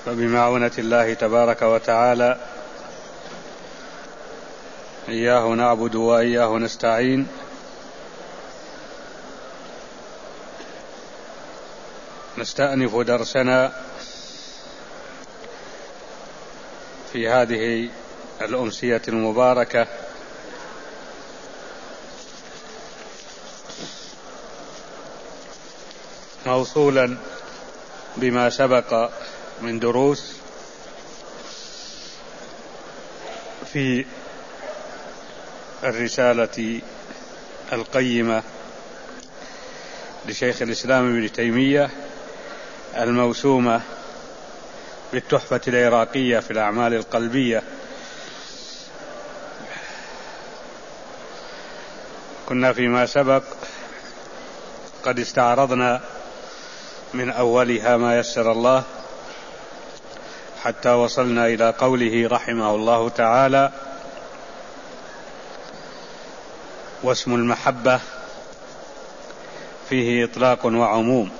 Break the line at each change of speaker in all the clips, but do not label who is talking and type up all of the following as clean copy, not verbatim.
فبمعونة الله تبارك وتعالى إياه نعبد وإياه نستعين. نستأنف درسنا في هذه الأمسية المباركة موصولا بما سبق من دروس في الرسالة القيمة لشيخ الإسلام ابن تيمية الموسومة بالتحفة العراقية في الأعمال القلبية. كنا فيما سبق قد استعرضنا من أولها ما يسر الله حتى وصلنا إلى قوله رحمه الله تعالى: واسم المحبة فيه إطلاق وعموم،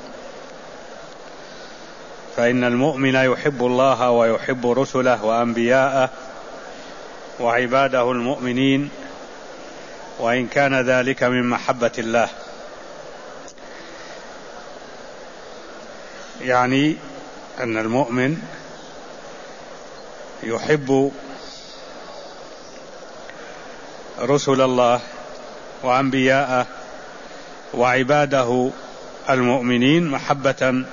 فإن المؤمن يحب الله ويحب رسله وأنبياءه وعباده المؤمنين، وإن كان ذلك من محبة الله، يعني أن المؤمن يحب رسل الله وأنبياءه وعباده المؤمنين محبة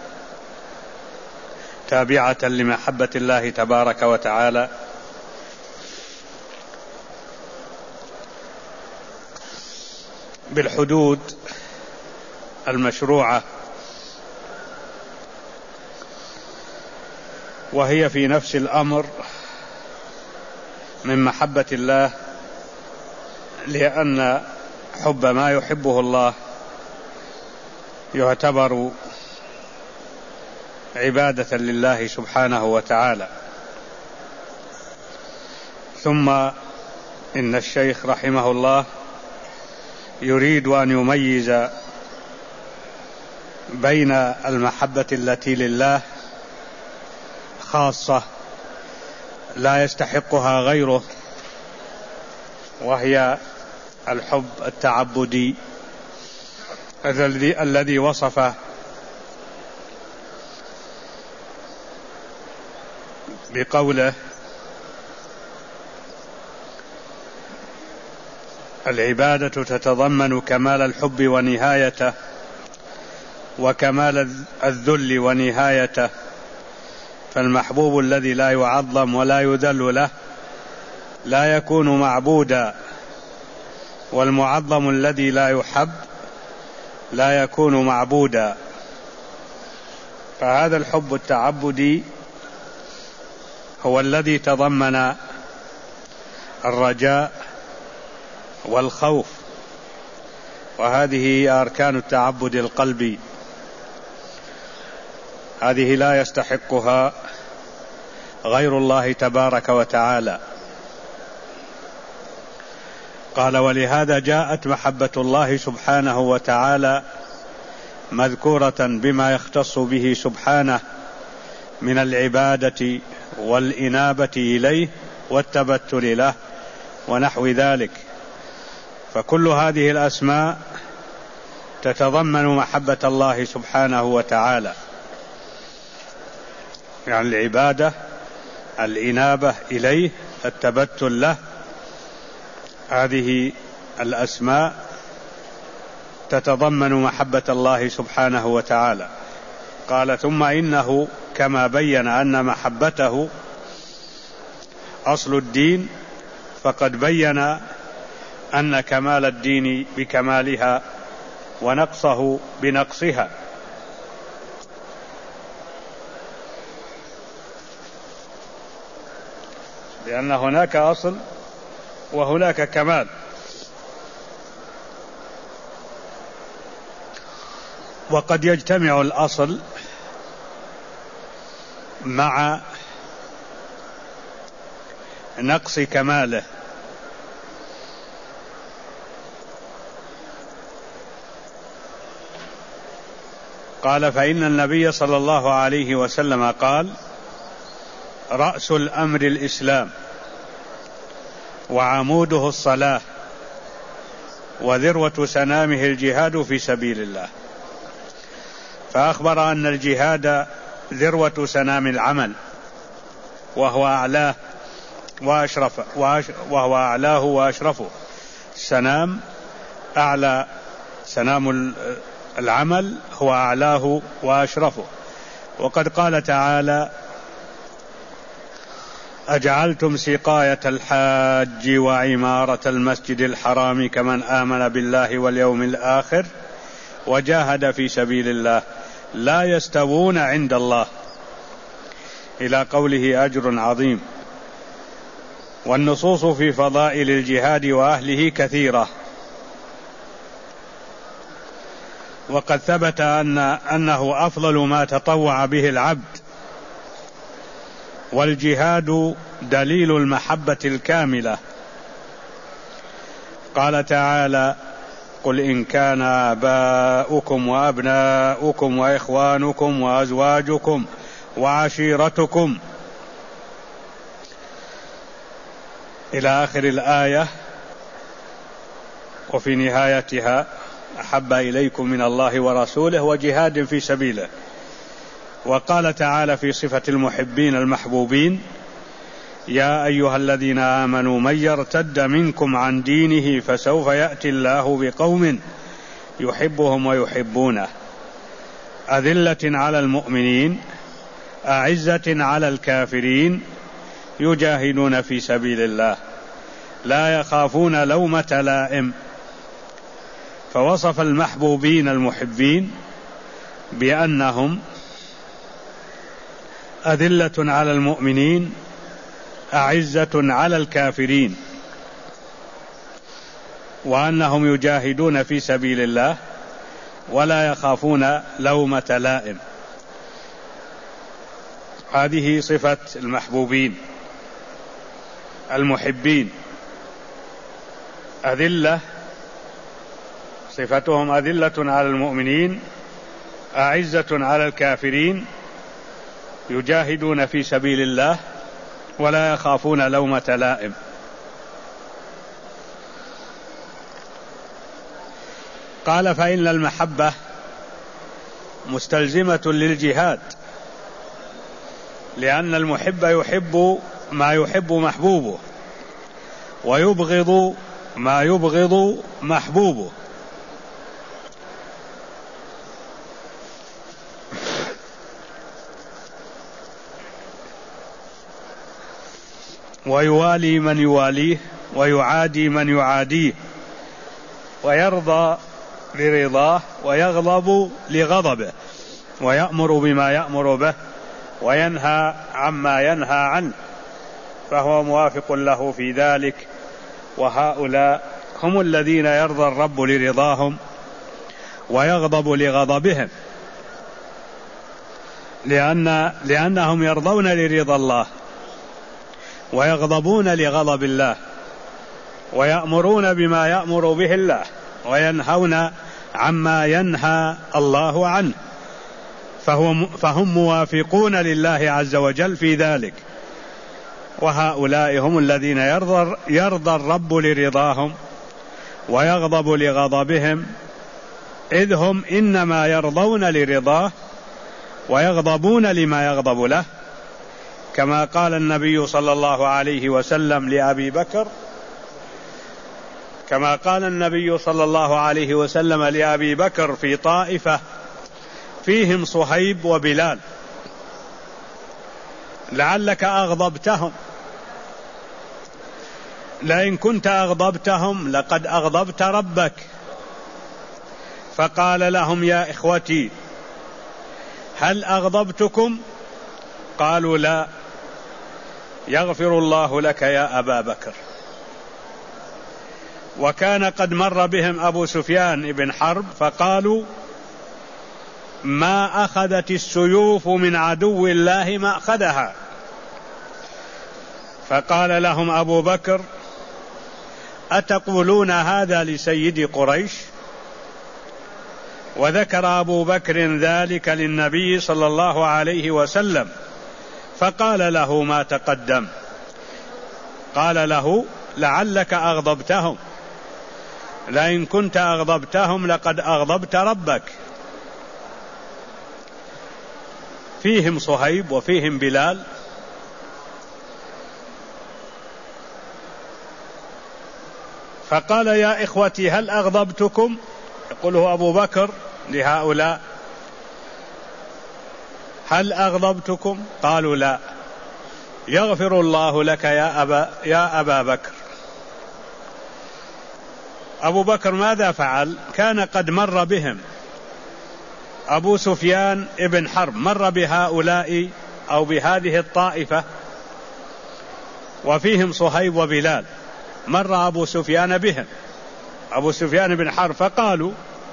تابعة لمحبة الله تبارك وتعالى، بالحدود المشروعة، وهي في نفس الأمر من محبة الله، لأن حب ما يحبه الله يعتبر عبادة لله سبحانه وتعالى. ثم إن الشيخ رحمه الله يريد أن يميز بين المحبة التي لله خاصة لا يستحقها غيره، وهي الحب التعبدي الذي وصفه بقوله: العبادة تتضمن كمال الحب ونهايته، وكمال الذل ونهايته، فالمحبوب الذي لا يعظم ولا يذل له لا يكون معبودا، والمعظم الذي لا يحب لا يكون معبودا. فهذا الحب التعبدي هو الذي تضمن الرجاء والخوف، وهذه هي أركان التعبد القلبي، هذه لا يستحقها غير الله تبارك وتعالى. قال: ولهذا جاءت محبة الله سبحانه وتعالى مذكورة بما يختص به سبحانه من العبادة والإنابة إليه والتبتل له ونحو ذلك، فكل هذه الأسماء تتضمن محبة الله سبحانه وتعالى، يعني العبادة، الإنابة إليه، التبتل له، هذه الأسماء تتضمن محبة الله سبحانه وتعالى. قال: ثم إنه كما بين أن محبته أصل الدين، فقد بين أن كمال الدين بكمالها ونقصه بنقصها، لأن هناك أصل وهناك كمال. وقد يجتمع الأصل مع نقص كماله، قال: فإن النبي صلى الله عليه وسلم قال: رأس الأمر الإسلام، وعموده الصلاة، وذروة سنامه الجهاد في سبيل الله. فأخبر أن الجهاد ذروة سنام العمل، وهو أعلاه وأشرفه. السنام أعلى، سنام العمل هو أعلاه وأشرفه. وقد قال تعالى: أجعلتم سقاية الحاج وعمارة المسجد الحرام كمن آمن بالله واليوم الآخر وجاهد في سبيل الله لا يستوون عند الله، إلى قوله أجر عظيم. والنصوص في فضائل الجهاد وأهله كثيرة، وقد ثبت أنه أفضل ما تطوع به العبد، والجهاد دليل المحبة الكاملة. قال تعالى: قل إن كان آباؤكم وأبناؤكم وإخوانكم وأزواجكم وعشيرتكم، إلى آخر الآية. وفي نهايتها: أحب إليكم من الله ورسوله وجهاد في سبيله. وقال تعالى في صفة المحبين المحبوبين: يا أيها الذين آمنوا من يرتد منكم عن دينه فسوف يأتي الله بقوم يحبهم ويحبونه أذلة على المؤمنين أعزة على الكافرين يجاهدون في سبيل الله لا يخافون لومة لائم. فوصف المحبوبين المحبين بأنهم أذلة على المؤمنين أعزة على الكافرين، وأنهم يجاهدون في سبيل الله ولا يخافون لومة لائم. هذه صفة المحبوبين المحبين، أذلة، صفتهم أذلة على المؤمنين أعزة على الكافرين يجاهدون في سبيل الله ولا يخافون لومة لائم. قال: فإن المحبة مستلزمة للجهاد، لأن المحب يحب ما يحب محبوبه ويبغض ما يبغض محبوبه. ويوالي من يواليه ويعادي من يعاديه، ويرضى لرضاه ويغضب لغضبه، ويأمر بما يأمر به وينهى عما ينهى عنه، فهو موافق له في ذلك. وهؤلاء هم الذين يرضى الرب لرضاهم ويغضب لغضبهم، لأنهم يرضون لرضا الله ويغضبون لغضب الله، ويأمرون بما يأمر به الله وينهون عما ينهى الله عنه، فهم موافقون لله عز وجل في ذلك. وهؤلاء هم الذين يرضى الرب لرضاهم ويغضب لغضبهم، إذ هم إنما يرضون لرضاه ويغضبون لما يغضب له، كما قال النبي صلى الله عليه وسلم لأبي بكر، كما قال النبي صلى الله عليه وسلم لأبي بكر في طائفة فيهم صهيب وبلال: لعلك أغضبتهم، لئن كنت أغضبتهم لقد أغضبت ربك. فقال لهم: يا إخوتي، هل أغضبتكم؟ قالوا: لا. يغفر الله لك يا أبا بكر. وكان قد مر بهم أبو سفيان بن حرب فقالوا: ما أخذت السيوف من عدو الله ما أخذها. فقال لهم أبو بكر: أتقولون هذا لسيد قريش؟ وذكر أبو بكر ذلك للنبي صلى الله عليه وسلم، فقال له ما تقدم، قال له لعلك أغضبتهم، لئن كنت أغضبتهم لقد أغضبت ربك. فيهم صهيب وفيهم بلال. فقال يا إخوتي هل أغضبتكم؟ يقوله أبو بكر لهؤلاء هل أغضبتكم؟ قالوا لا. يغفر الله لك يا أبا بكر. أبو بكر ماذا فعل؟ كان قد مر بهم أبو سفيان ابن حرب، مر بهؤلاء أو بهذه الطائفة وفيهم صهيب وبلال، مر أبو سفيان بهم، أبو سفيان بن حرب، فقالوا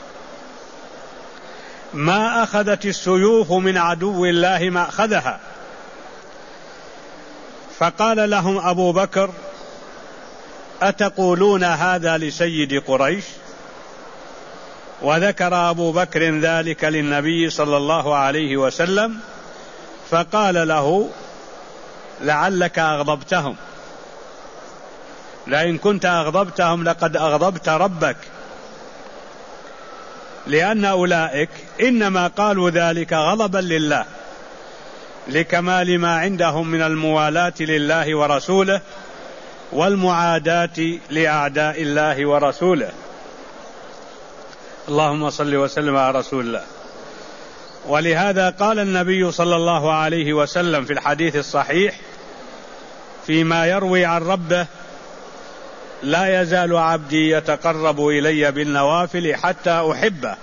ما أخذت السيوف من عدو الله ما أخذها. فقال لهم أبو بكر أتقولون هذا لسيد قريش؟ وذكر أبو بكر ذلك للنبي صلى الله عليه وسلم، فقال له لعلك أغضبتهم، لئن كنت أغضبتهم لقد أغضبت ربك. لأن أولئك إنما قالوا ذلك غضبا لله، لكمال ما عندهم من الموالاة لله ورسوله والمعاداة لأعداء الله ورسوله. اللهم صل وسلم على رسول الله. ولهذا قال النبي صلى الله عليه وسلم في الحديث الصحيح فيما يروي عن ربه لا يزال عبدي يتقرب إلي بالنوافل حتى أحبه.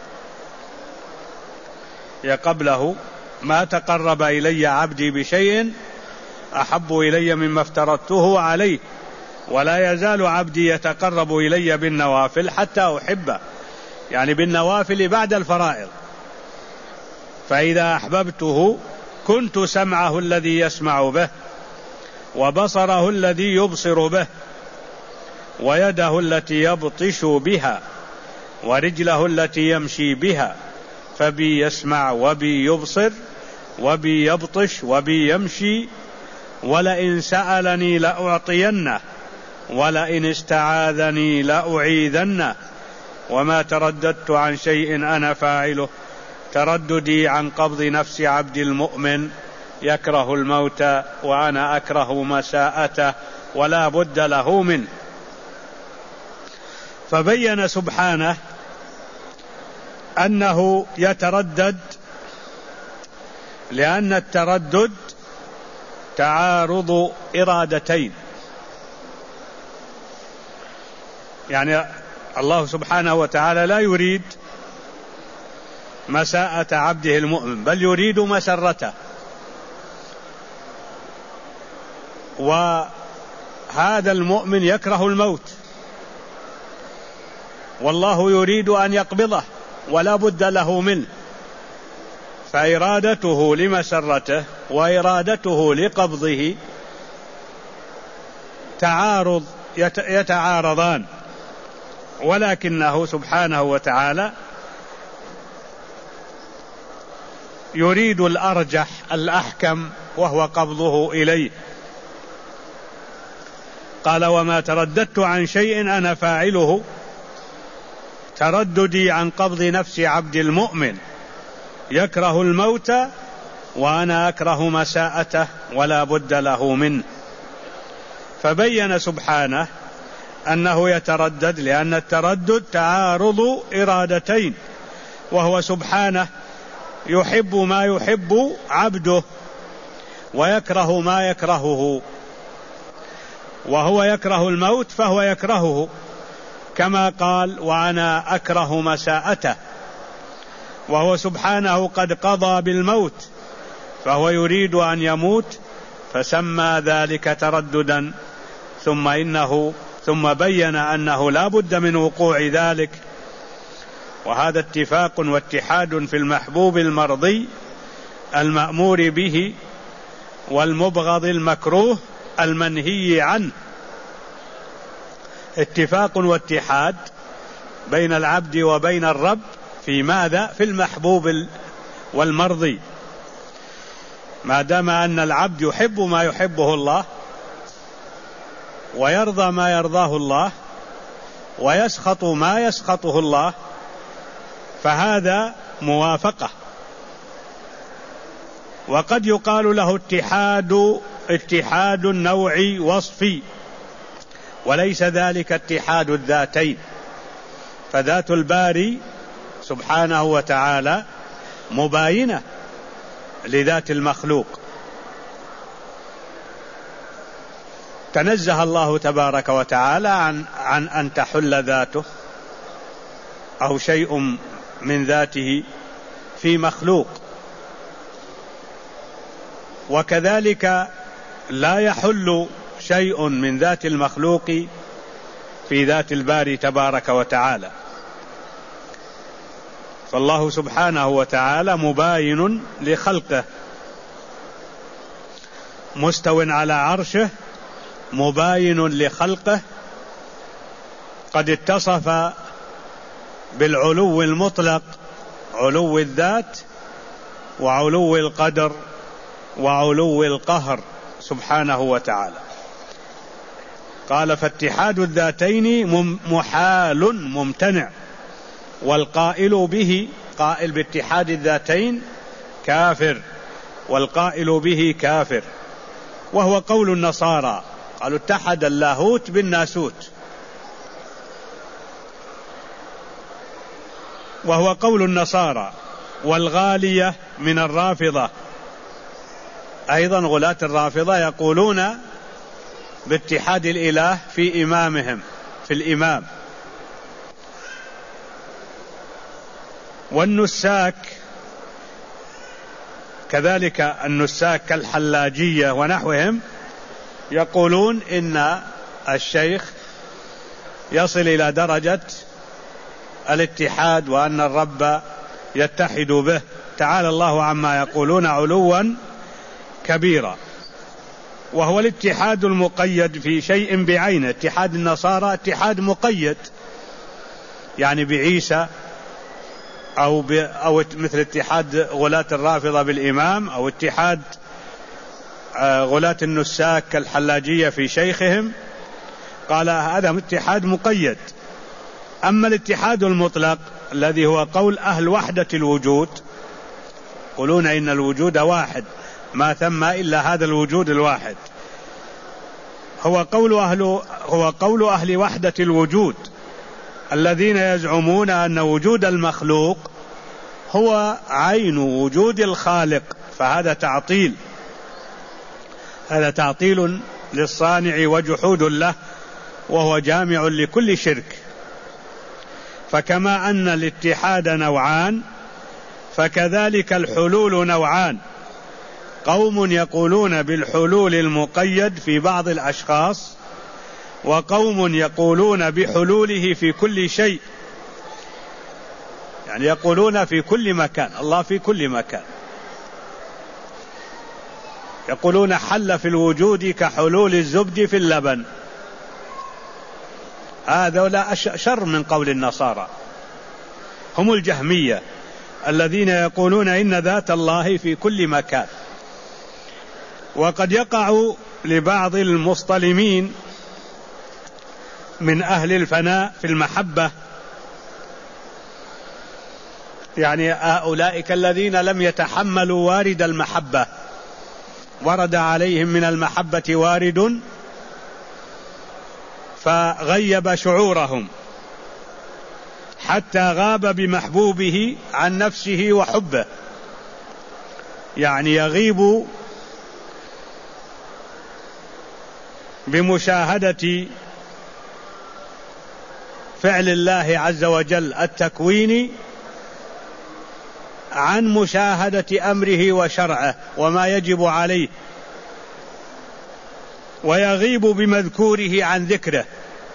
قبله ما تقرب إلي عبدي بشيء أحب إلي مما افترضته عليه، ولا يزال عبدي يتقرب إلي بالنوافل حتى أحبه، يعني بالنوافل بعد الفرائض. فإذا أحببته كنت سمعه الذي يسمع به، وبصره الذي يبصر به، ويده التي يبطش بها، ورجله التي يمشي بها. فبي يسمع وبي يبصر وبي يبطش وبي يمشي، ولئن سألني لأعطينه، ولئن استعاذني لأعيذنه، وما ترددت عن شيء أنا فاعله ترددي عن قبض نفس عبد المؤمن يكره الموت وأنا أكره مساءته ولا بد له منه. فبين سبحانه أنه يتردد، لأن التردد تعارض إرادتين، يعني الله سبحانه وتعالى لا يريد مساءة عبده المؤمن بل يريد مسرته، وهذا المؤمن يكره الموت والله يريد أن يقبضه ولا بد له منه، فإرادته لمسرته وإرادته لقبضه يتعارضان، ولكنه سبحانه وتعالى يريد الأرجح الأحكم وهو قبضه إليه. قال وما ترددت عن شيء أنا فاعله ترددي عن قبض نفس عبد المؤمن يكره الموت وأنا أكره مساءته ولا بد له منه. فبين سبحانه أنه يتردد لأن التردد تعارض إرادتين، وهو سبحانه يحب ما يحب عبده ويكره ما يكرهه، وهو يكره الموت فهو يكرهه كما قال وأنا أكره مساءته، وهو سبحانه قد قضى بالموت فهو يريد أن يموت فسمى ذلك ترددا، ثم بين أنه لا بد من وقوع ذلك. وهذا اتفاق واتحاد في المحبوب المرضي المأمور به والمبغض المكروه المنهي عنه، اتفاق واتحاد بين العبد وبين الرب في ماذا؟ في المحبوب والمرضي. ما دام أن العبد يحب ما يحبه الله ويرضى ما يرضاه الله ويسخط ما يسخطه الله فهذا موافقة. وقد يقال له اتحاد نوعي وصفي، وليس ذلك اتحاد الذاتين، فذات الباري سبحانه وتعالى مباينة لذات المخلوق. تنزه الله تبارك وتعالى عن أن تحل ذاته أو شيء من ذاته في مخلوق، وكذلك لا يحل شيء من ذات المخلوق في ذات الباري تبارك وتعالى. فالله سبحانه وتعالى مباين لخلقه، مستو على عرشه، مباين لخلقه، قد اتصف بالعلو المطلق، علو الذات وعلو القدر وعلو القهر سبحانه وتعالى. قال فاتحاد الذاتين محال ممتنع، والقائل به، قائل باتحاد الذاتين كافر، والقائل به كافر. وهو قول النصارى، قالوا اتحد اللاهوت بالناسوت، وهو قول النصارى. والغالية من الرافضة أيضا، غلاة الرافضة يقولون باتحاد الإله في إمامهم، في الإمام. والنساك كذلك، النساك كالحلاجية ونحوهم يقولون إن الشيخ يصل إلى درجة الاتحاد وأن الرب يتحد به، تعالى الله عما يقولون علوا كبيرا. وهو الاتحاد المقيد في شيء بعينه. اتحاد النصارى اتحاد مقيد، يعني بعيسى أو مثل اتحاد غلاة الرافضة بالإمام، أو اتحاد غلاة النساك كالحلاجية في شيخهم. قال هذا اتحاد مقيد. أما الاتحاد المطلق الذي هو قول أهل وحدة الوجود، يقولون إن الوجود واحد، ما ثم إلا هذا الوجود الواحد، هو قول أهل وحدة الوجود الذين يزعمون أن وجود المخلوق هو عين وجود الخالق، فهذا تعطيل، هذا تعطيل للصانع وجحود له، وهو جامع لكل شرك. فكما أن الاتحاد نوعان فكذلك الحلول نوعان، قوم يقولون بالحلول المقيد في بعض الأشخاص، وقوم يقولون بحلوله في كل شيء، يعني يقولون في كل مكان، الله في كل مكان. يقولون حل في الوجود كحلول الزبد في اللبن. هذا لا شر من قول النصارى، هم الجهمية الذين يقولون إن ذات الله في كل مكان. وقد يقع لبعض المصطلمين من أهل الفناء في المحبة، يعني أولئك الذين لم يتحملوا وارد المحبة، ورد عليهم من المحبة وارد فغيب شعورهم حتى غاب بمحبوبه عن نفسه وحبه، يعني يغيب بمشاهدة فعل الله عز وجل التكويني عن مشاهدة أمره وشرعه وما يجب عليه، ويغيب بمذكوره عن ذكره،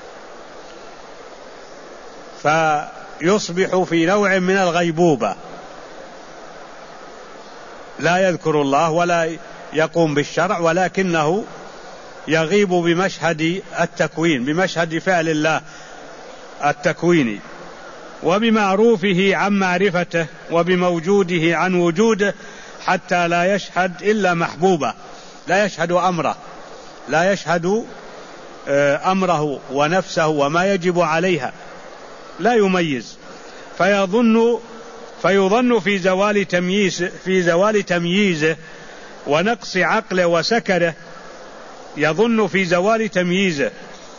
فيصبح في نوع من الغيبوبة، لا يذكر الله ولا يقوم بالشرع، ولكنه يغيب بمشهد التكوين، بمشهد فعل الله التكويني، وبمعروفه عن معرفته، وبموجوده عن وجوده، حتى لا يشهد إلا محبوبة، لا يشهد أمره، لا يشهد أمره ونفسه وما يجب عليها، لا يميز، فيظن في زوال تمييزه ونقص عقله وسكره، يظن في زوال تمييزه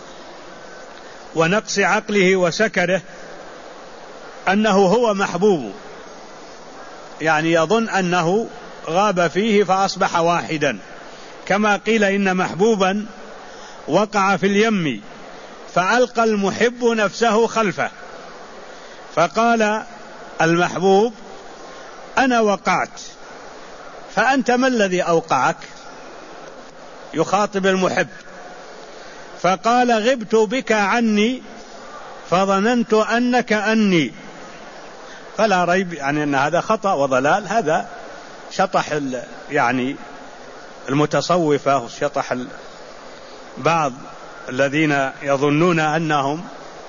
ونقص عقله وسكره أنه هو محبوب، يعني يظن أنه غاب فيه فأصبح واحدا، كما قيل إن محبوبا وقع في اليم فألقى المحب نفسه خلفه، فقال المحبوب أنا وقعت، فأنت ما الذي أوقعك؟ يخاطب المحب، فقال غبت بك عني فظننت أنك أني. فلا ريب يعني أن هذا خطأ وضلال، هذا شطح يعني المتصوفة وشطح بعض الذين يظنون أنهم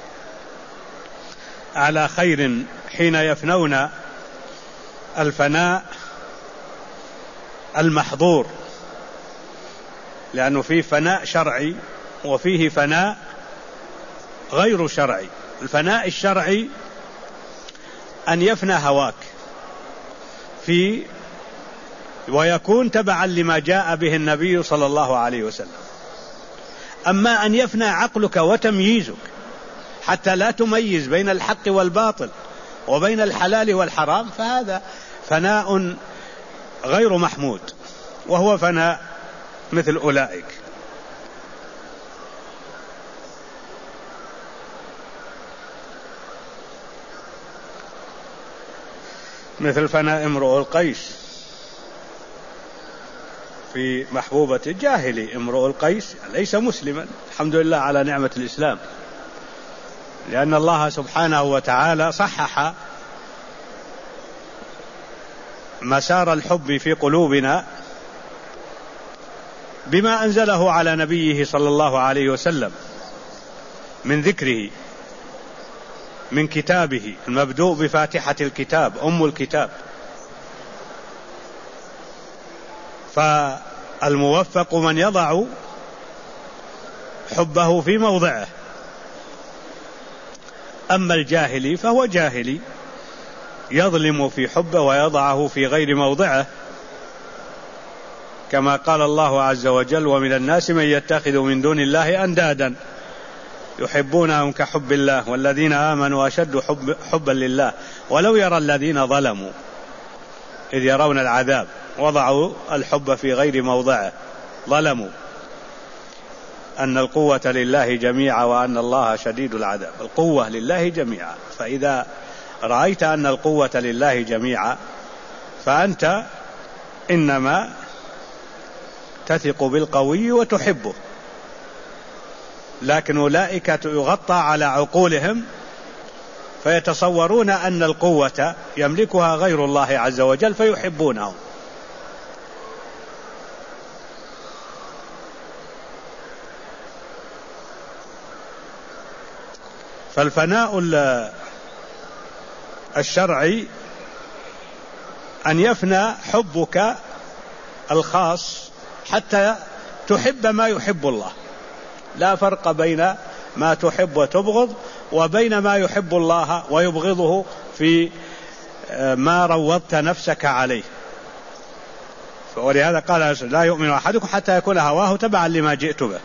على خير حين يفنون الفناء المحظور، لأنه فيه فناء شرعي وفيه فناء غير شرعي. الفناء الشرعي أن يفنى هواك ويكون تبعا لما جاء به النبي صلى الله عليه وسلم. أما أن يفنى عقلك وتمييزك حتى لا تميز بين الحق والباطل وبين الحلال والحرام، فهذا فناء غير محمود، وهو فناء مثل أولئك. مثل فناء امرؤ القيس في محبوبة الجاهلي. امرؤ القيس ليس مسلما، الحمد لله على نعمة الإسلام، لأن الله سبحانه وتعالى صحح مسار الحب في قلوبنا بما أنزله على نبيه صلى الله عليه وسلم من ذكره، من كتابه المبدوء بفاتحة الكتاب أم الكتاب. فالموفق من يضع حبه في موضعه، أما الجاهلي فهو جاهلي يظلم في حبه ويضعه في غير موضعه، كما قال الله عز وجل ومن الناس من يتخذ من دون الله أندادا يحبونهم كحب الله والذين آمنوا أشد حبا لله ولو يرى الذين ظلموا إذ يرون العذاب وضعوا الحب في غير موضعه، ظلموا أن القوة لله جميعا وأن الله شديد العذاب. القوة لله جميعا، فإذا رأيت أن القوة لله جميعا فأنت إنما تثق بالقوي وتحبه. لكن أولئك يغطى على عقولهم فيتصورون أن القوة يملكها غير الله عز وجل فيحبونهم. فالفناء الشرعي أن يفنى حبك الخاص حتى تحب ما يحب الله، لا فرق بين ما تحب وتبغض وبين ما يحب الله ويبغضه في ما روضت نفسك عليه. ولهذا قال لا يؤمن أحدكم حتى يكون هواه تبعا لما جئت به.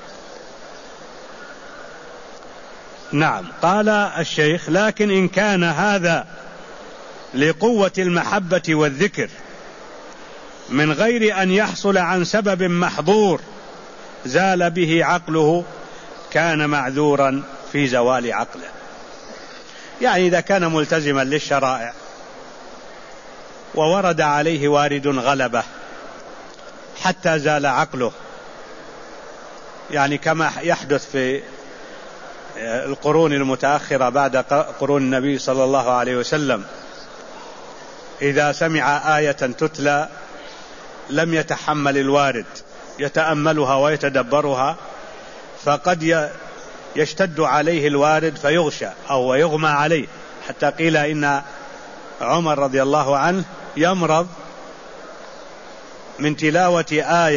نعم. قال الشيخ لكن إن كان هذا لقوة المحبة والذكر من غير أن يحصل عن سبب محظور زال به عقله كان معذورا في زوال عقله. يعني إذا كان ملتزما للشرائع وورد عليه وارد غلبه حتى زال عقله، يعني كما يحدث في القرون المتأخرة بعد قرون النبي صلى الله عليه وسلم، إذا سمع آية تتلى لم يتحمل الوارد يتأملها ويتدبرها، فقد يشتد عليه الوارد فيغشى أو يغمى عليه، حتى قيل إن عمر رضي الله عنه يمرض من تلاوة آية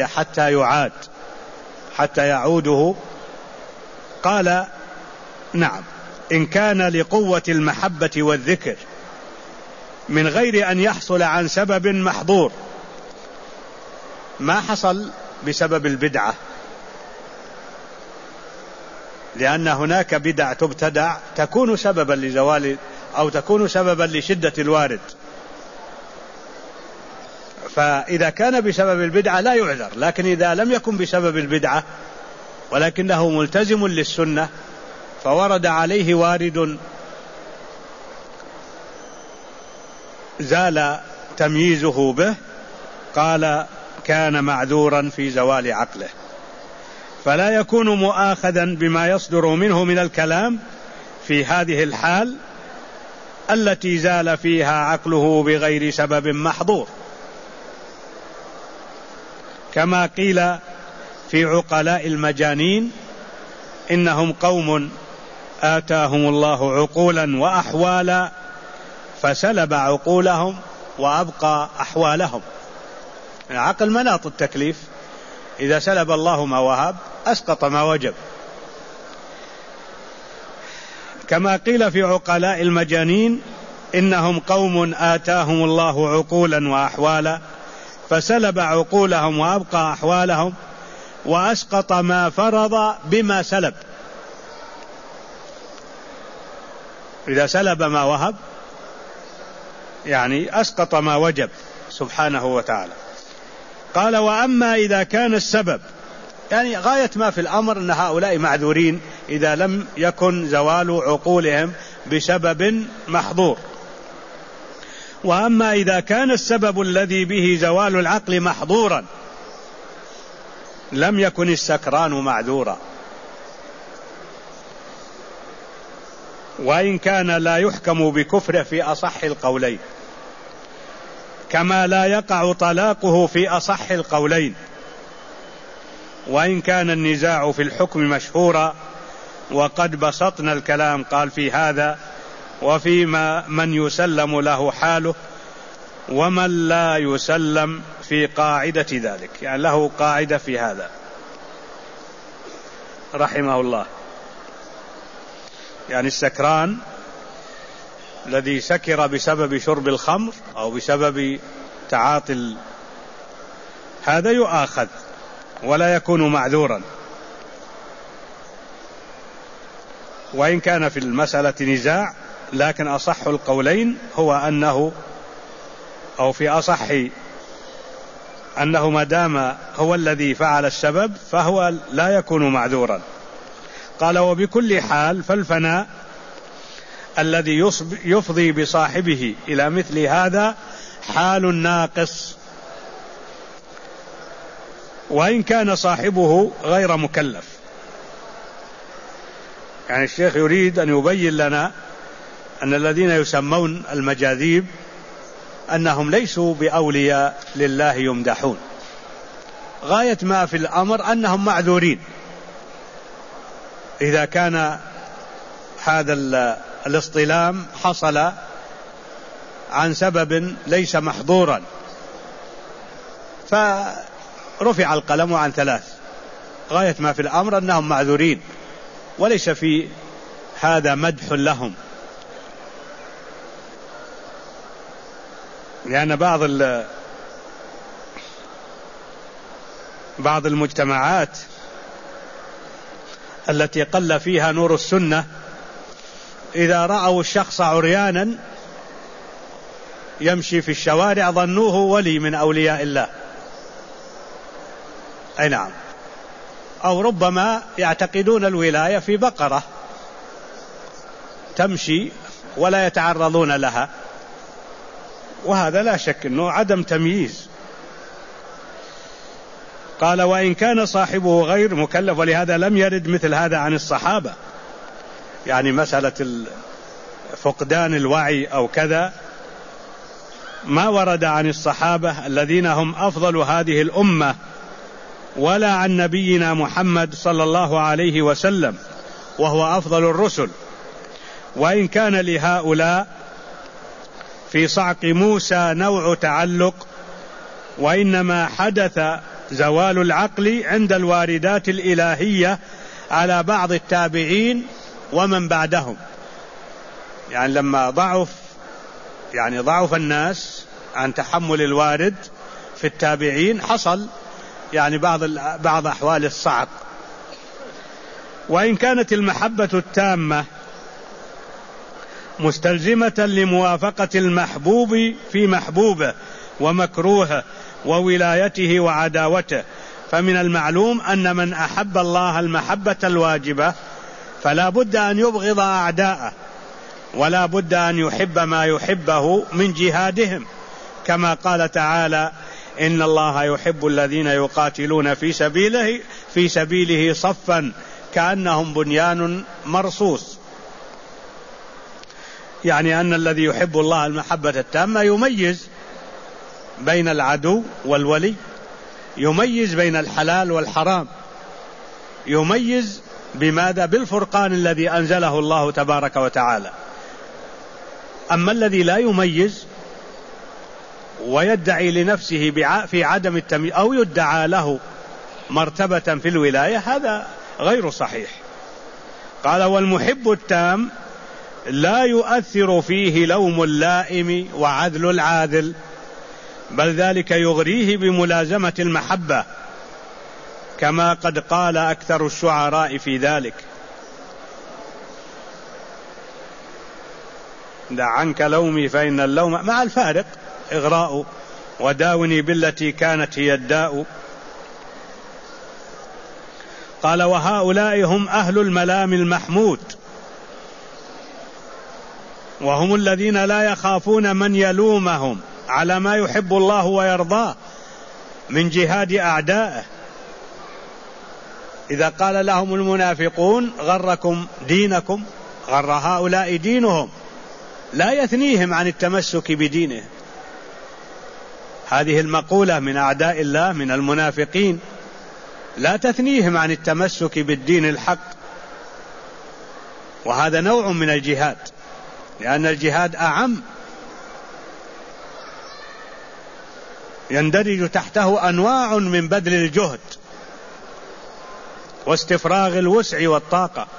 حتى يعوده؟ قال نعم، إن كان لقوة المحبة والذكر من غير أن يحصل عن سبب محظور، ما حصل بسبب البدعة، لأن هناك بدع تبتدع تكون سببا لزوال أو تكون سببا لشدة الوارد، فإذا كان بسبب البدعة لا يعذر. لكن إذا لم يكن بسبب البدعة ولكنه ملتزم للسنة فورد عليه وارد زال تمييزه به، قال كان معذورا في زوال عقله، فلا يكون مؤاخذا بما يصدر منه من الكلام في هذه الحال التي زال فيها عقله بغير سبب محظور، كما قيل في عقلاء المجانين إنهم قوم آتاهم الله عقولا وأحوالا فسلب عقولهم وأبقى أحوالهم. العقل مناط التكليف، إذا سلب الله ما وهب أسقط ما وجب. كما قيل في عقلاء المجانين إنهم قوم آتاهم الله عقولا وأحوالا فسلب عقولهم وأبقى أحوالهم وأسقط ما فرض بما سلب. إذا سلب ما وهب يعني أسقط ما وجب سبحانه وتعالى. قال وأما إذا كان السبب، يعني غاية ما في الأمر أن هؤلاء معذورين إذا لم يكن زوال عقولهم بسبب محظور. وأما إذا كان السبب الذي به زوال العقل محظورا لم يكن السكران معذورا، وإن كان لا يحكم بكفره في أصح القولين، كما لا يقع طلاقه في أصح القولين، وإن كان النزاع في الحكم مشهورا وقد بسطنا الكلام قال في هذا وفيما من يسلم له حاله ومن لا يسلم في قاعدة ذلك، يعني له قاعدة في هذا رحمه الله. يعني السكران الذي سكر بسبب شرب الخمر أو بسبب تعاطي هذا يؤاخذ ولا يكون معذورا، وإن كان في المسألة نزاع، لكن أصح القولين هو أنه أو في أصح أنه ما دام هو الذي فعل السبب فهو لا يكون معذورا. قال وبكل حال فالفناء الذي يفضي بصاحبه إلى مثل هذا حال ناقص، وإن كان صاحبه غير مكلف. يعني الشيخ يريد أن يبين لنا أن الذين يسمون المجاذيب أنهم ليسوا بأولياء لله يمدحون، غاية ما في الأمر أنهم معذورين إذا كان هذا الاصطلام حصل عن سبب ليس محظورا، فرفع القلم عن 3. غاية ما في الأمر أنهم معذورين وليس في هذا مدح لهم، لأن بعض المجتمعات التي قل فيها نور السنة إذا رأوا الشخص عريانا يمشي في الشوارع ظنوه ولي من أولياء الله، أي نعم، أو ربما يعتقدون الولاية في بقرة تمشي ولا يتعرضون لها، وهذا لا شك أنه عدم تمييز. قال وإن كان صاحبه غير مكلف، ولهذا لم يرد مثل هذا عن الصحابة، يعني مسألة فقدان الوعي أو كذا ما ورد عن الصحابة الذين هم أفضل هذه الأمة، ولا عن نبينا محمد صلى الله عليه وسلم وهو أفضل الرسل. وإن كان لهؤلاء في صعق موسى نوع تعلق وإنما حدث زوال العقل عند الواردات الإلهية على بعض التابعين ومن بعدهم. يعني لما ضعف الناس عن تحمل الوارد في التابعين حصل يعني بعض أحوال الصعق. وإن كانت المحبة التامة مستلزمة لموافقة المحبوب في محبوبه ومكروهه وولايته وعداوته، فمن المعلوم أن من أحب الله المحبة الواجبة فلا بد أن يبغض أعداءه، ولا بد أن يحب ما يحبه من جهادهم، كما قال تعالى: إن الله يحب الذين يقاتلون في سبيله صفا كأنهم بنيان مرصوص. يعني أن الذي يحب الله المحبة التامة يميز بين العدو والولي، يميز بين الحلال والحرام، يميز بماذا؟ بالفرقان الذي أنزله الله تبارك وتعالى. أما الذي لا يميز ويدعي لنفسه في عدم التمييز أو يدعى له مرتبة في الولاية، هذا غير صحيح. قال: والمحب التام لا يؤثر فيه لوم اللائم وعذل العاذل، بل ذلك يغريه بملازمة المحبة، كما قد قال أكثر الشعراء في ذلك: دع عنك لومي فإن اللوم مع الفارق إغراء، وداوني بالتي كانت هي الداء. قال: وهؤلاء هم أهل الملام المحمود، وهم الذين لا يخافون من يلومهم على ما يحب الله ويرضاه من جهاد أعدائه. إذا قال لهم المنافقون: غركم دينكم، غر هؤلاء دينهم، لا يثنيهم عن التمسك بدينه. هذه المقولة من أعداء الله من المنافقين لا تثنيهم عن التمسك بالدين الحق. وهذا نوع من الجهاد، لأن الجهاد أعم، يندرج تحته أنواع من بذل الجهد واستفراغ الوسع والطاقة.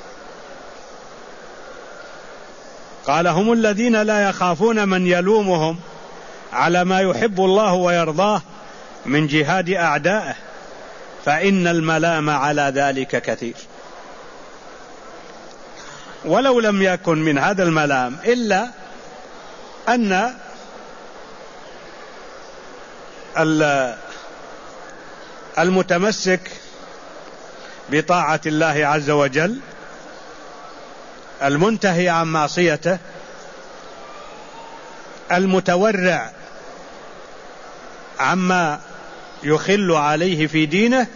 قال: هم الذين لا يخافون من يلومهم على ما يحب الله ويرضاه من جهاد أعدائه، فإن الملام على ذلك كثير. ولو لم يكن من هذا الملام إلا أن المتمسك بطاعة الله عز وجل المنتهي عن معصيته المتورع عما يخل عليه في دينه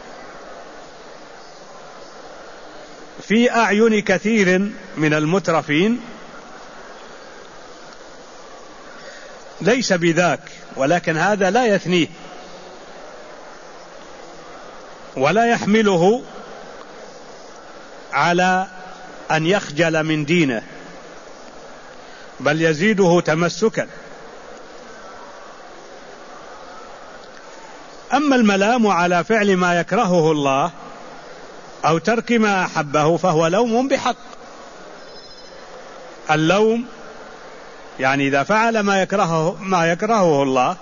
في أعين كثير من المترفين ليس بذاك، ولكن هذا لا يثنيه ولا يحمله على أن يخجل من دينه، بل يزيده تمسكا. أما الملام على فعل ما يكرهه الله أو ترك ما أحبه فهو لوم بحق. اللوم يعني إذا فعل ما يكرهه الله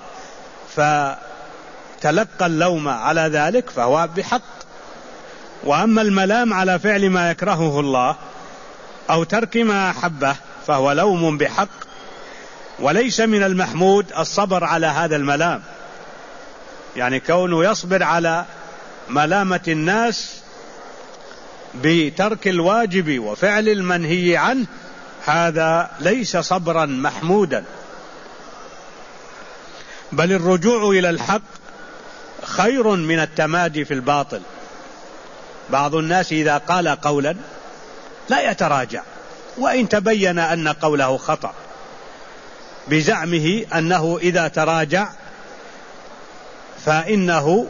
فتلقى اللوم على ذلك فهو بحق. وأما الملام على فعل ما يكرهه الله أو ترك ما أحبه فهو لوم بحق، وليس من المحمود الصبر على هذا الملام. يعني كونه يصبر على ملامة الناس بترك الواجب وفعل المنهي عنه، هذا ليس صبرا محمودا، بل الرجوع إلى الحق خير من التمادي في الباطل. بعض الناس إذا قال قولا لا يتراجع وإن تبين أن قوله خطأ، بزعمه أنه إذا تراجع فإنه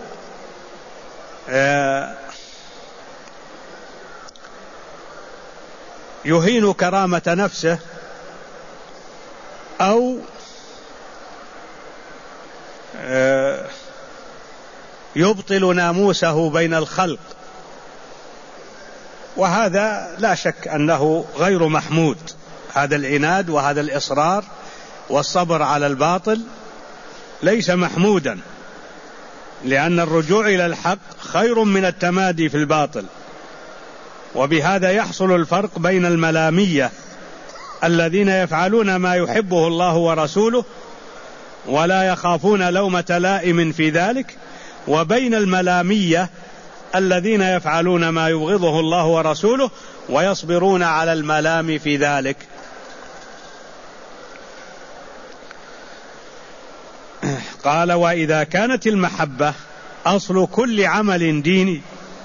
يهين كرامة نفسه أو يبطل ناموسه بين الخلق، وهذا لا شك أنه غير محمود. هذا العناد وهذا الإصرار والصبر على الباطل ليس محمودا، لأن الرجوع إلى الحق خير من التمادي في الباطل. وبهذا يحصل الفرق بين الملامية الذين يفعلون ما يحبه الله ورسوله ولا يخافون لومة لائم في ذلك، وبين الملامية الذين يفعلون ما يبغضه الله ورسوله ويصبرون على الملام في ذلك. قال: وإذا كانت المحبة أصل كل عمل ديني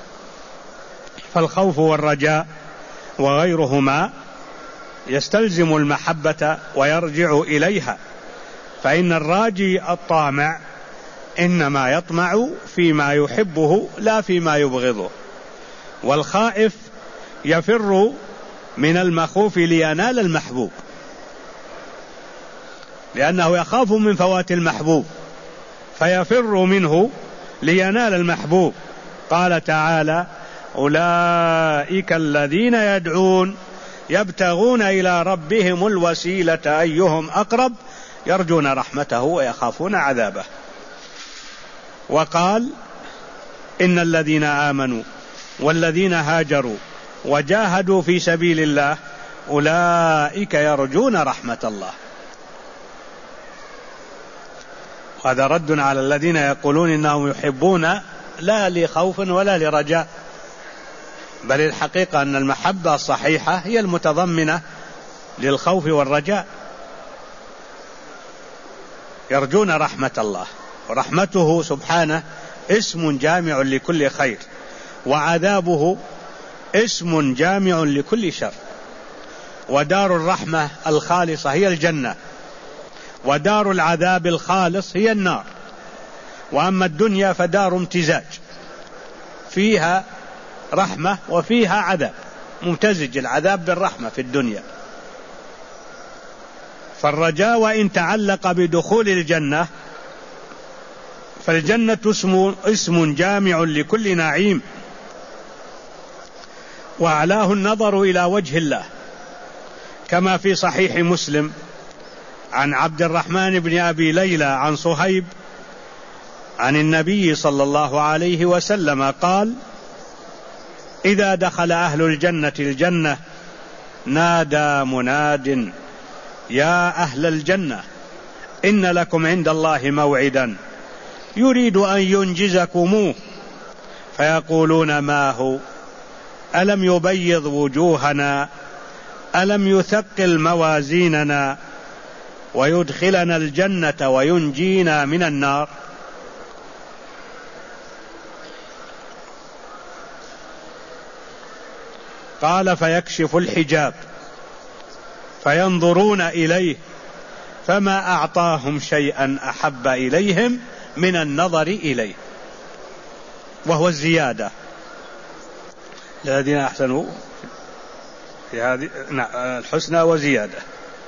فالخوف والرجاء وغيرهما يستلزم المحبة ويرجع إليها، فإن الراجي الطامع إنما يطمع فيما يحبه لا فيما يبغضه، والخائف يفر من المخوف لينال المحبوب، لأنه يخاف من فوات المحبوب فيفر منه لينال المحبوب. قال تعالى: أولئك الذين يدعون يبتغون إلى ربهم الوسيلة أيهم أقرب يرجون رحمته ويخافون عذابه. وقال: إن الذين آمنوا والذين هاجروا وجاهدوا في سبيل الله أولئك يرجون رحمة الله. هذا رد على الذين يقولون إنهم يحبون لا لخوف ولا لرجاء، بل الحقيقة أن المحبة الصحيحة هي المتضمنة للخوف والرجاء. يرجون رحمة الله، ورحمته سبحانه اسم جامع لكل خير، وعذابه اسم جامع لكل شر. ودار الرحمة الخالصة هي الجنة، ودار العذاب الخالص هي النار. وأما الدنيا فدار امتزاج، فيها رحمة وفيها عذاب، ممتزج العذاب بالرحمة في الدنيا. فالرجاء وإن تعلق بدخول الجنة فالجنة اسم جامع لكل نعيم، وأعلاه النظر إلى وجه الله، كما في صحيح مسلم عن عبد الرحمن بن أبي ليلى عن صهيب عن النبي صلى الله عليه وسلم قال: إذا دخل أهل الجنة الجنة نادى مناد: يا أهل الجنة إن لكم عند الله موعدا يريد أن ينجزكموه. فيقولون: ما هو؟ ألم يبيض وجوهنا؟ ألم يثقل موازيننا ويدخلنا الجنة وينجينا من النار؟ قال: فيكشف الحجاب فينظرون إليه فما أعطاهم شيئا أحب إليهم من النظر إليه، وهو الزيادة الذين أحسنوا في هذه الحسنى وزيادة.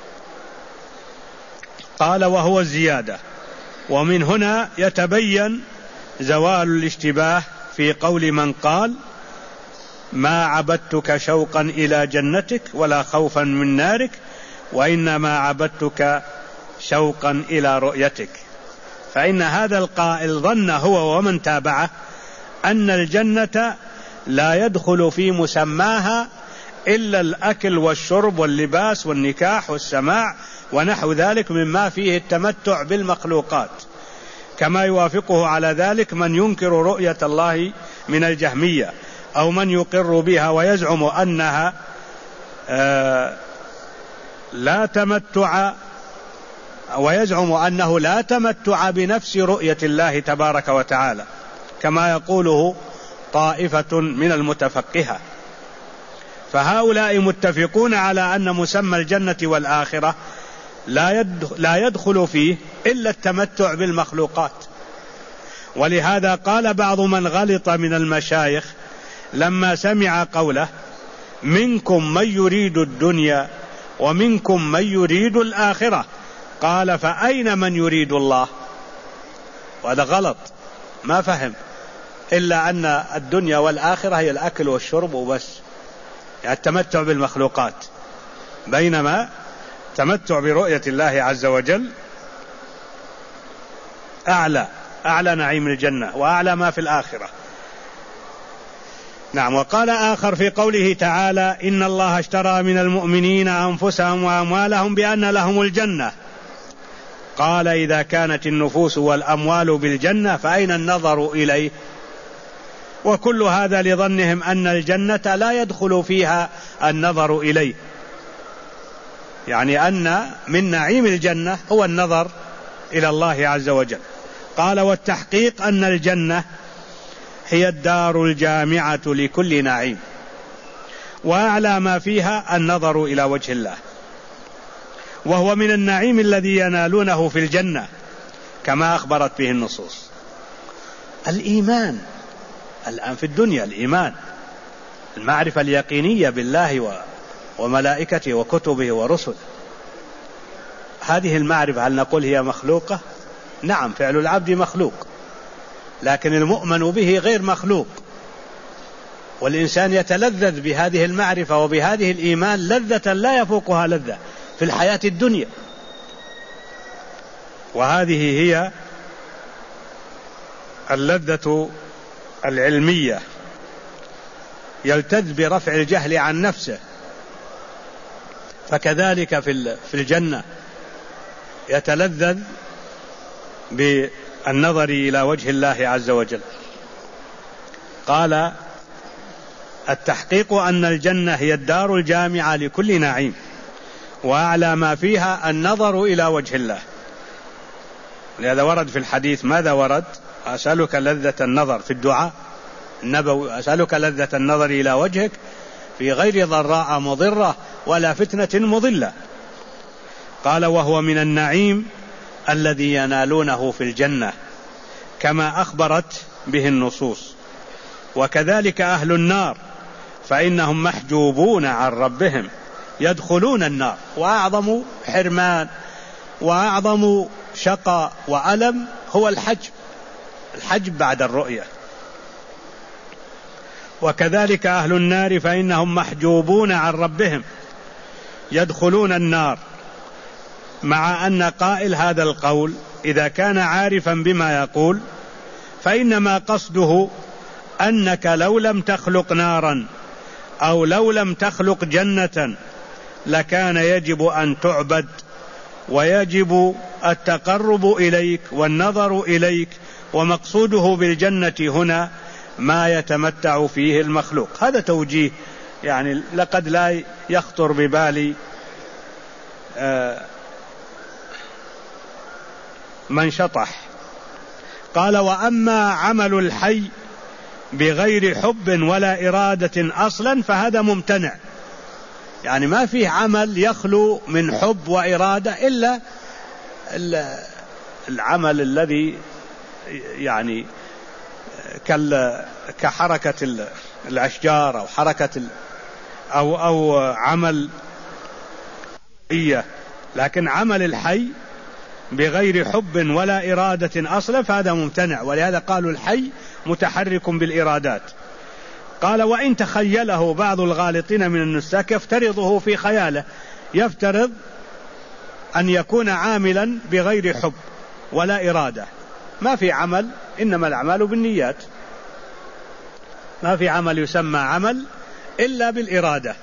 قال: وهو الزيادة. ومن هنا يتبين زوال الاشتباه في قول من قال: ما عبدتك شوقا إلى جنتك ولا خوفا من نارك، وإنما عبدتك شوقا إلى رؤيتك. فإن هذا القائل ظن هو ومن تابعه أن الجنة لا يدخل في مسماها إلا الأكل والشرب واللباس والنكاح والسماع ونحو ذلك مما فيه التمتع بالمخلوقات، كما يوافقه على ذلك من ينكر رؤية الله من الجهمية، أو من يقر بها ويزعم أنها لا تمتع، ويزعم أنه لا تمتع بنفس رؤية الله تبارك وتعالى، كما يقوله طائفة من المتفقهة. فهؤلاء متفقون على أن مسمى الجنة والآخرة لا يدخل فيه إلا التمتع بالمخلوقات. ولهذا قال بعض من غلط من المشايخ لما سمع قوله: منكم من يريد الدنيا ومنكم من يريد الآخرة، قال: فأين من يريد الله؟ وهذا غلط، ما فهم. إلا أن الدنيا والآخرة هي الأكل والشرب وبس، يعني التمتع بالمخلوقات، بينما تمتع برؤية الله عز وجل أعلى نعيم الجنة وأعلى ما في الآخرة. نعم. وقال آخر في قوله تعالى: إن الله اشترى من المؤمنين أنفسهم وأموالهم بأن لهم الجنة. قال: إذا كانت النفوس والأموال بالجنة فأين النظر إليه؟ وكل هذا لظنهم أن الجنة لا يدخل فيها النظر إليه، يعني أن من نعيم الجنة هو النظر إلى الله عز وجل. قال: والتحقيق أن الجنة هي الدار الجامعة لكل نعيم، وأعلى ما فيها النظر إلى وجه الله، وهو من النعيم الذي ينالونه في الجنة كما أخبرت به النصوص. الإيمان الآن في الدنيا، الإيمان، المعرفة اليقينية بالله وملائكته وكتبه ورسله، هذه المعرفة هل نقول هي مخلوقة؟ نعم، فعل العبد مخلوق، لكن المؤمن به غير مخلوق، والإنسان يتلذذ بهذه المعرفة وبهذه الإيمان لذة لا يفوقها لذة في الحياة الدنيا. وهذه هي اللذة العلمية، يلتذ برفع الجهل عن نفسه. فكذلك في الجنة يتلذذ بالنظر إلى وجه الله عز وجل. قال: التحقيق أن الجنة هي الدار الجامعة لكل نعيم، وأعلى ما فيها النظر إلى وجه الله. لهذا ورد في الحديث، ماذا ورد؟ أسألك لذة النظر في الدعاء النبوي، أسألك لذة النظر إلى وجهك في غير ضراء مضرة ولا فتنة مضلة. قال: وهو من النعيم الذي ينالونه في الجنة كما أخبرت به النصوص. وكذلك أهل النار فإنهم محجوبون عن ربهم يدخلون النار، وأعظم حرمان وأعظم شقاء وألم هو الحجب بعد الرؤية. وكذلك أهل النار فإنهم محجوبون عن ربهم يدخلون النار، مع أن قائل هذا القول إذا كان عارفا بما يقول فإنما قصده أنك لو لم تخلق نارا أو لو لم تخلق جنة لكان يجب أن تعبد، ويجب التقرب إليك والنظر إليك، ومقصوده بالجنة هنا ما يتمتع فيه المخلوق. هذا توجيه يعني لقد لا يخطر ببالي من شطح. قال: وأما عمل الحي بغير حب ولا إرادة أصلا فهذا ممتنع، يعني ما فيه عمل يخلو من حب وإرادة إلا العمل الذي يعني كحركة الأشجار أو حركة أو عمل إيه، لكن عمل الحي بغير حب ولا إرادة أصلا فهذا ممتنع، ولهذا قالوا الحي متحرك بالإرادات. قال: وإن تخيله بعض الغالطين من النساك يفترضه في خياله، يفترض أن يكون عاملا بغير حب ولا إرادة، ما في عمل، إنما الأعمال بالنيات، ما في عمل يسمى عمل إلا بالإرادة،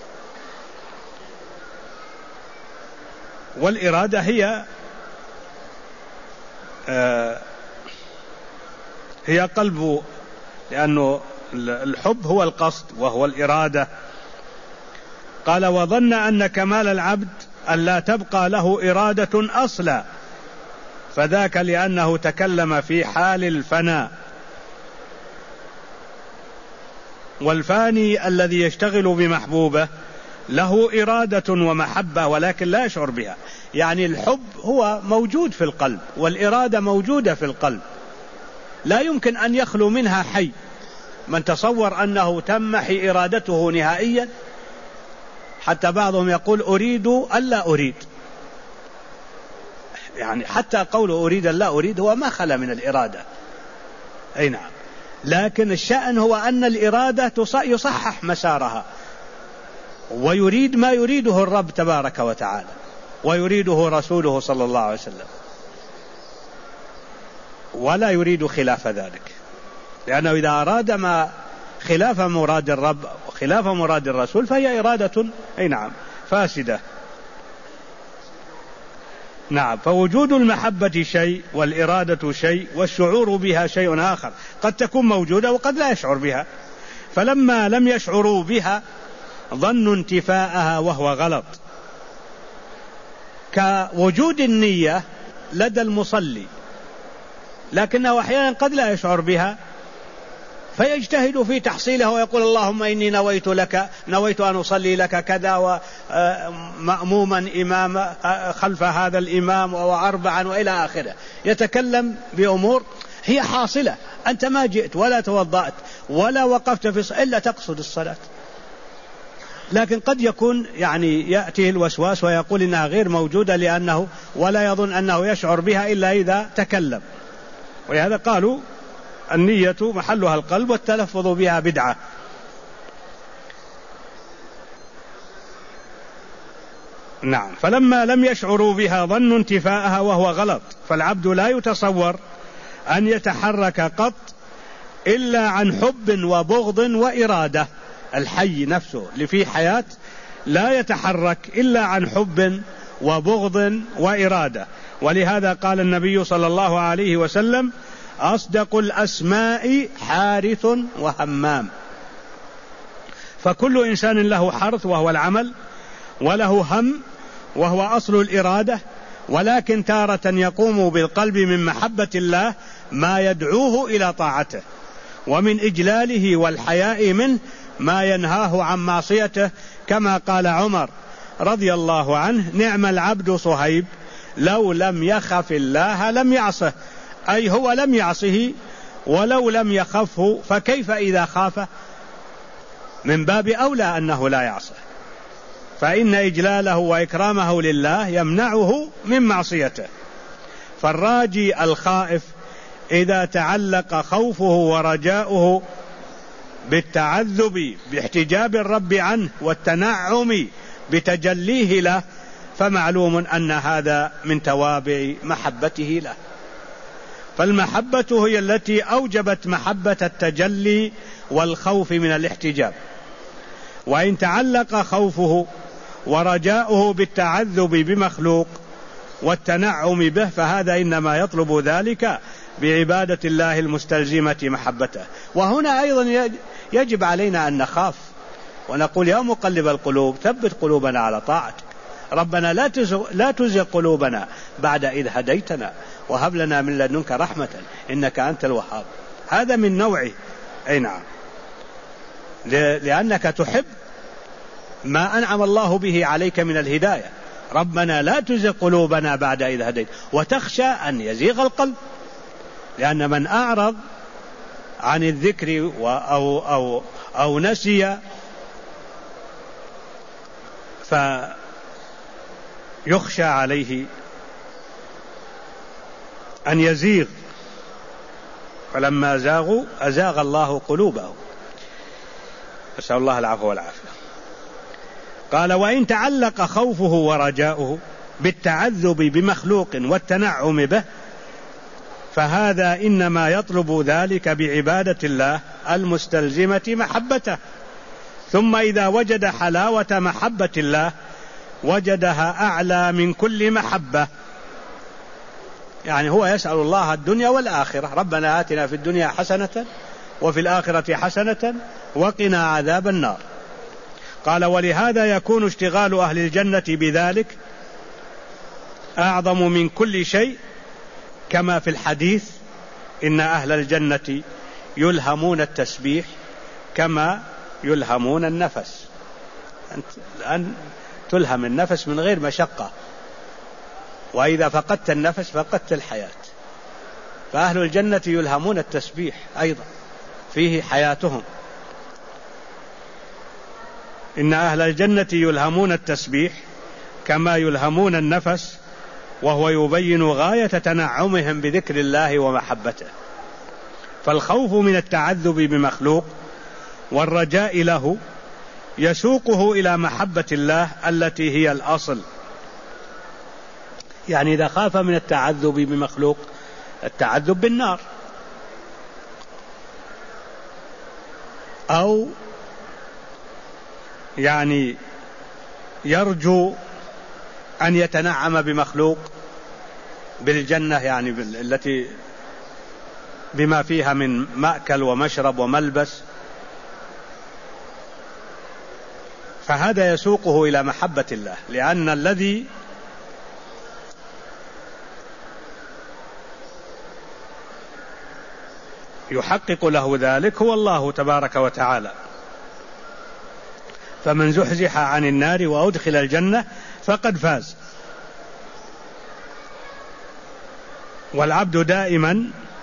والإرادة هي قلب، لأنه الحب هو القصد وهو الإرادة. قال: وظن أن كمال العبد أن لا تبقى له إرادة أصلا، فذاك لأنه تكلم في حال الفناء، والفاني الذي يشتغل بمحبوبه له إرادة ومحبة ولكن لا يشعر بها، يعني الحب هو موجود في القلب والإرادة موجودة في القلب، لا يمكن أن يخلو منها حي. من تصور أنه تمحي إرادته نهائيا، حتى بعضهم يقول أريد ألا أريد، يعني حتى قوله أريد ألا أريد هو ما خلا من الإرادة. أي نعم، لكن الشأن هو أن الإرادة يصحح مسارها، ويريد ما يريده الرب تبارك وتعالى ويريده رسوله صلى الله عليه وسلم، ولا يريد خلاف ذلك، لأنه إذا أراد ما خلاف مراد الرب وخلاف مراد الرسول فهي إرادة فاسدة. نعم. فوجود المحبة شيء والإرادة شيء والشعور بها شيء آخر، قد تكون موجودة وقد لا يشعر بها. فلما لم يشعروا بها ظنوا انتفاءها وهو غلط، كوجود النية لدى المصلي، لكنه أحيانا قد لا يشعر بها فيجتهد في تحصيلها ويقول اللهم إني نويت أن أصلي لك كذا ومأموما إمام خلف هذا الإمام وأربعا وإلى آخره. يتكلم بأمور هي حاصلة، أنت ما جئت ولا توضأت ولا وقفت في الصلاة إلا تقصد الصلاة، لكن قد يكون يأتيه الوسواس ويقول إنها غير موجودة لأنه ولا يظن أنه يشعر بها إلا إذا تكلم. ولهذا قالوا النية محلها القلب والتلفظ بها بدعة. نعم. فلما لم يشعروا بها ظنوا انتفاءها وهو غلط، فالعبد لا يتصور أن يتحرك قط إلا عن حب وبغض وإرادة. الحي نفسه اللي فيه حياة لا يتحرك إلا عن حب وبغض وإرادة. ولهذا قال النبي صلى الله عليه وسلم أصدق الأسماء حارث وهمام. فكل إنسان له حرث وهو العمل، وله هم وهو أصل الإرادة، ولكن تارة يقوم بالقلب من محبة الله ما يدعوه إلى طاعته، ومن إجلاله والحياء منه ما ينهاه عن معصيته، كما قال عمر رضي الله عنه نعم العبد صهيب لو لم يخف الله لم يعصه، أي هو لم يعصه ولو لم يخفه فكيف إذا خافه؟ من باب أولى أنه لا يعصه، فإن إجلاله وإكرامه لله يمنعه من معصيته. فالراجي الخائف إذا تعلق خوفه ورجاؤه بالتعذب باحتجاب الرب عنه والتنعم بتجليه له، فمعلوم أن هذا من توابع محبته له. فالمحبة هي التي أوجبت محبة التجلي والخوف من الاحتجاب. وإن تعلق خوفه ورجاؤه بالتعذب بمخلوق والتنعم به فهذا إنما يطلب ذلك بعبادة الله المستلزمة محبته. وهنا أيضا يجب علينا أن نخاف ونقول يا مقلب القلوب ثبت قلوبنا على طاعتك، ربنا لا تزغ قلوبنا بعد إذ هديتنا وهب لنا من لدنك رحمة إنك أنت الوهاب. هذا من نوعه، أي نعم، لأنك تحب ما أنعم الله به عليك من الهداية. ربنا لا تزغ قلوبنا بعد إذ هديت، وتخشى أن يزيغ القلب، لأن من أعرض عن الذكر أو نسي فيخشى عليه أن يزيغ، فلما زاغوا أزاغ الله قلوبهم، نسأل الله العفو والعافية. قال وإن تعلق خوفه ورجاؤه بالتعذب بمخلوق والتنعم به فهذا إنما يطلب ذلك بعبادة الله المستلزمة محبته، ثم إذا وجد حلاوة محبة الله وجدها أعلى من كل محبة. يعني هو يسأل الله الدنيا والآخرة، ربنا آتنا في الدنيا حسنة وفي الآخرة حسنة وقنا عذاب النار. قال ولهذا يكون اشتغال أهل الجنة بذلك أعظم من كل شيء، كما في الحديث إن أهل الجنة يلهمون التسبيح كما يلهمون النفس. أن تلهم النفس من غير مشقة، وإذا فقدت النفس فقدت الحياة. فأهل الجنة يلهمون التسبيح أيضا فيه حياتهم. إن أهل الجنة يلهمون التسبيح كما يلهمون النفس، وهو يبين غاية تنعمهم بذكر الله ومحبته. فالخوف من التعذب بمخلوق والرجاء له يسوقه إلى محبة الله التي هي الأصل. يعني إذا خاف من التعذب بمخلوق، التعذب بالنار، أو يعني يرجو أن يتنعم بمخلوق بالجنة، يعني التي بما فيها من مأكل ومشرب وملبس، فهذا يسوقه إلى محبة الله، لأن الذي يحقق له ذلك هو الله تبارك وتعالى. فمن زحزح عن النار وأدخل الجنة فقد فاز. والعبد دائما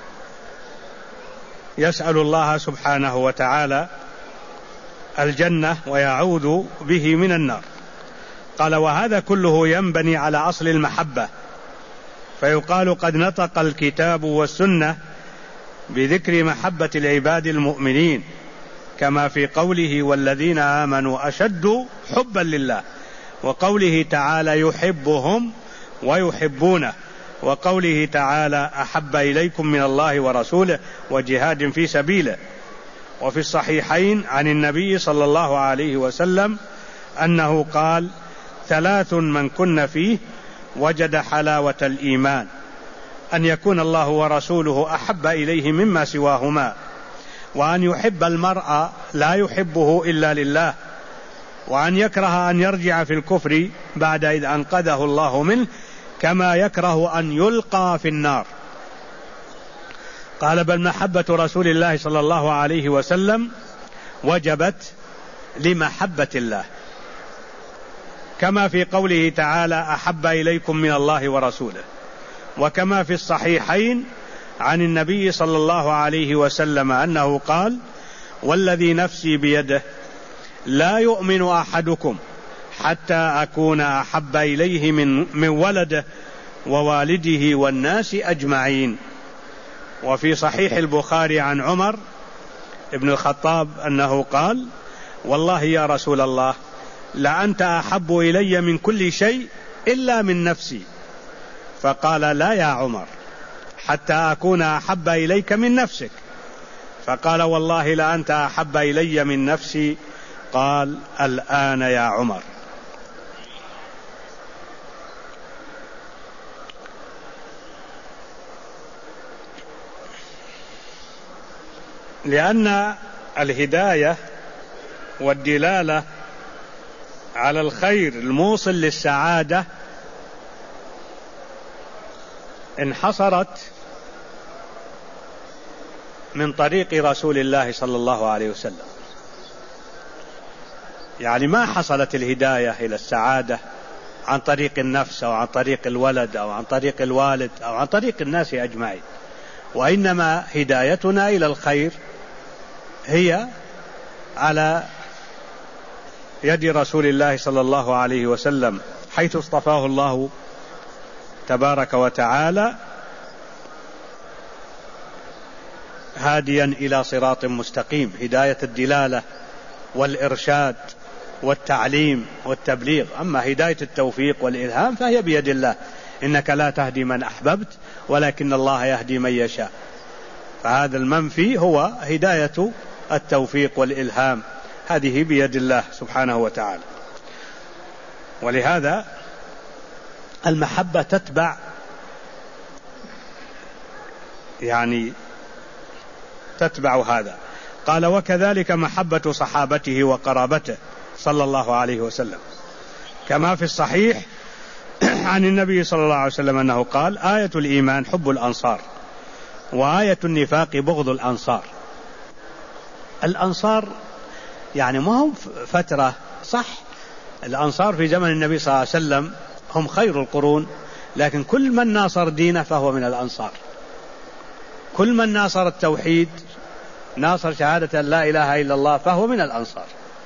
يسأل الله سبحانه وتعالى الجنة ويعوذ به من النار. قال: وهذا كله ينبني على أصل المحبة، فيقال قد نطق الكتاب والسنة بذكر محبة العباد المؤمنين، كما في قوله: والذين آمنوا أشد حبا لله، وقوله تعالى: يحبهم ويحبونه، وقوله تعالى: أحب إليكم من الله ورسوله وجهاد في سبيله. وفي الصحيحين عن النبي صلى الله عليه وسلم أنه قال: 3 من كن فيه وجد حلاوة الإيمان: أن يكون الله ورسوله أحب إليه مما سواهما، وأن يحب المرء لا يحبه إلا لله، وأن يكره أن يرجع في الكفر بعد إذ أنقذه الله منه، كما يكره أن يلقى في النار. قال: بل محبة رسول الله صلى الله عليه وسلم وجبت لمحبة الله، كما في قوله تعالى: أحب إليكم من الله ورسوله، وكما في الصحيحين عن النبي صلى الله عليه وسلم أنه قال: والذي نفسي بيده لا يؤمن أحدكم حتى أكون أحب إليه من ولده ووالده والناس أجمعين. وفي صحيح البخاري عن عمر ابن الخطاب أنه قال: والله يا رسول الله لأنت أحب إلي من كل شيء إلا من نفسي. فقال: لا يا عمر، حتى أكون أحب إليك من نفسك. فقال: والله لأنت أحب إلي من نفسي. قال: الآن يا عمر. لأن الهداية والدلالة على الخير الموصل للسعادة انحصرت من طريق رسول الله صلى الله عليه وسلم. يعني ما حصلت الهداية إلى السعادة عن طريق النفس أو عن طريق الولد أو عن طريق الوالد أو عن طريق الناس أجمعين، وإنما هدايتنا إلى الخير هي على يد رسول الله صلى الله عليه وسلم، حيث اصطفاه الله تبارك وتعالى هاديا إلى صراط مستقيم، هداية الدلالة والإرشاد والتعليم والتبليغ. أما هداية التوفيق والإلهام فهي بيد الله، إنك لا تهدي من أحببت ولكن الله يهدي من يشاء. فهذا المنفي هو هداية التوفيق والإلهام، هذه بيد الله سبحانه وتعالى. ولهذا المحبة تتبع، يعني تتبع هذا. قال: وكذلك محبة صحابته وقرابته صلى الله عليه وسلم، كما في الصحيح عن النبي صلى الله عليه وسلم أنه قال: آية الإيمان حب الأنصار، وآية النفاق بغض الأنصار. الأنصار يعني ما هم فترة، صح، الأنصار في زمن النبي صلى الله عليه وسلم هم خير القرون، لكن كل من ناصر دينه فهو من الأنصار. كل من ناصر التوحيد، ناصر شهادة لا إله إلا الله، فهو من الأنصار.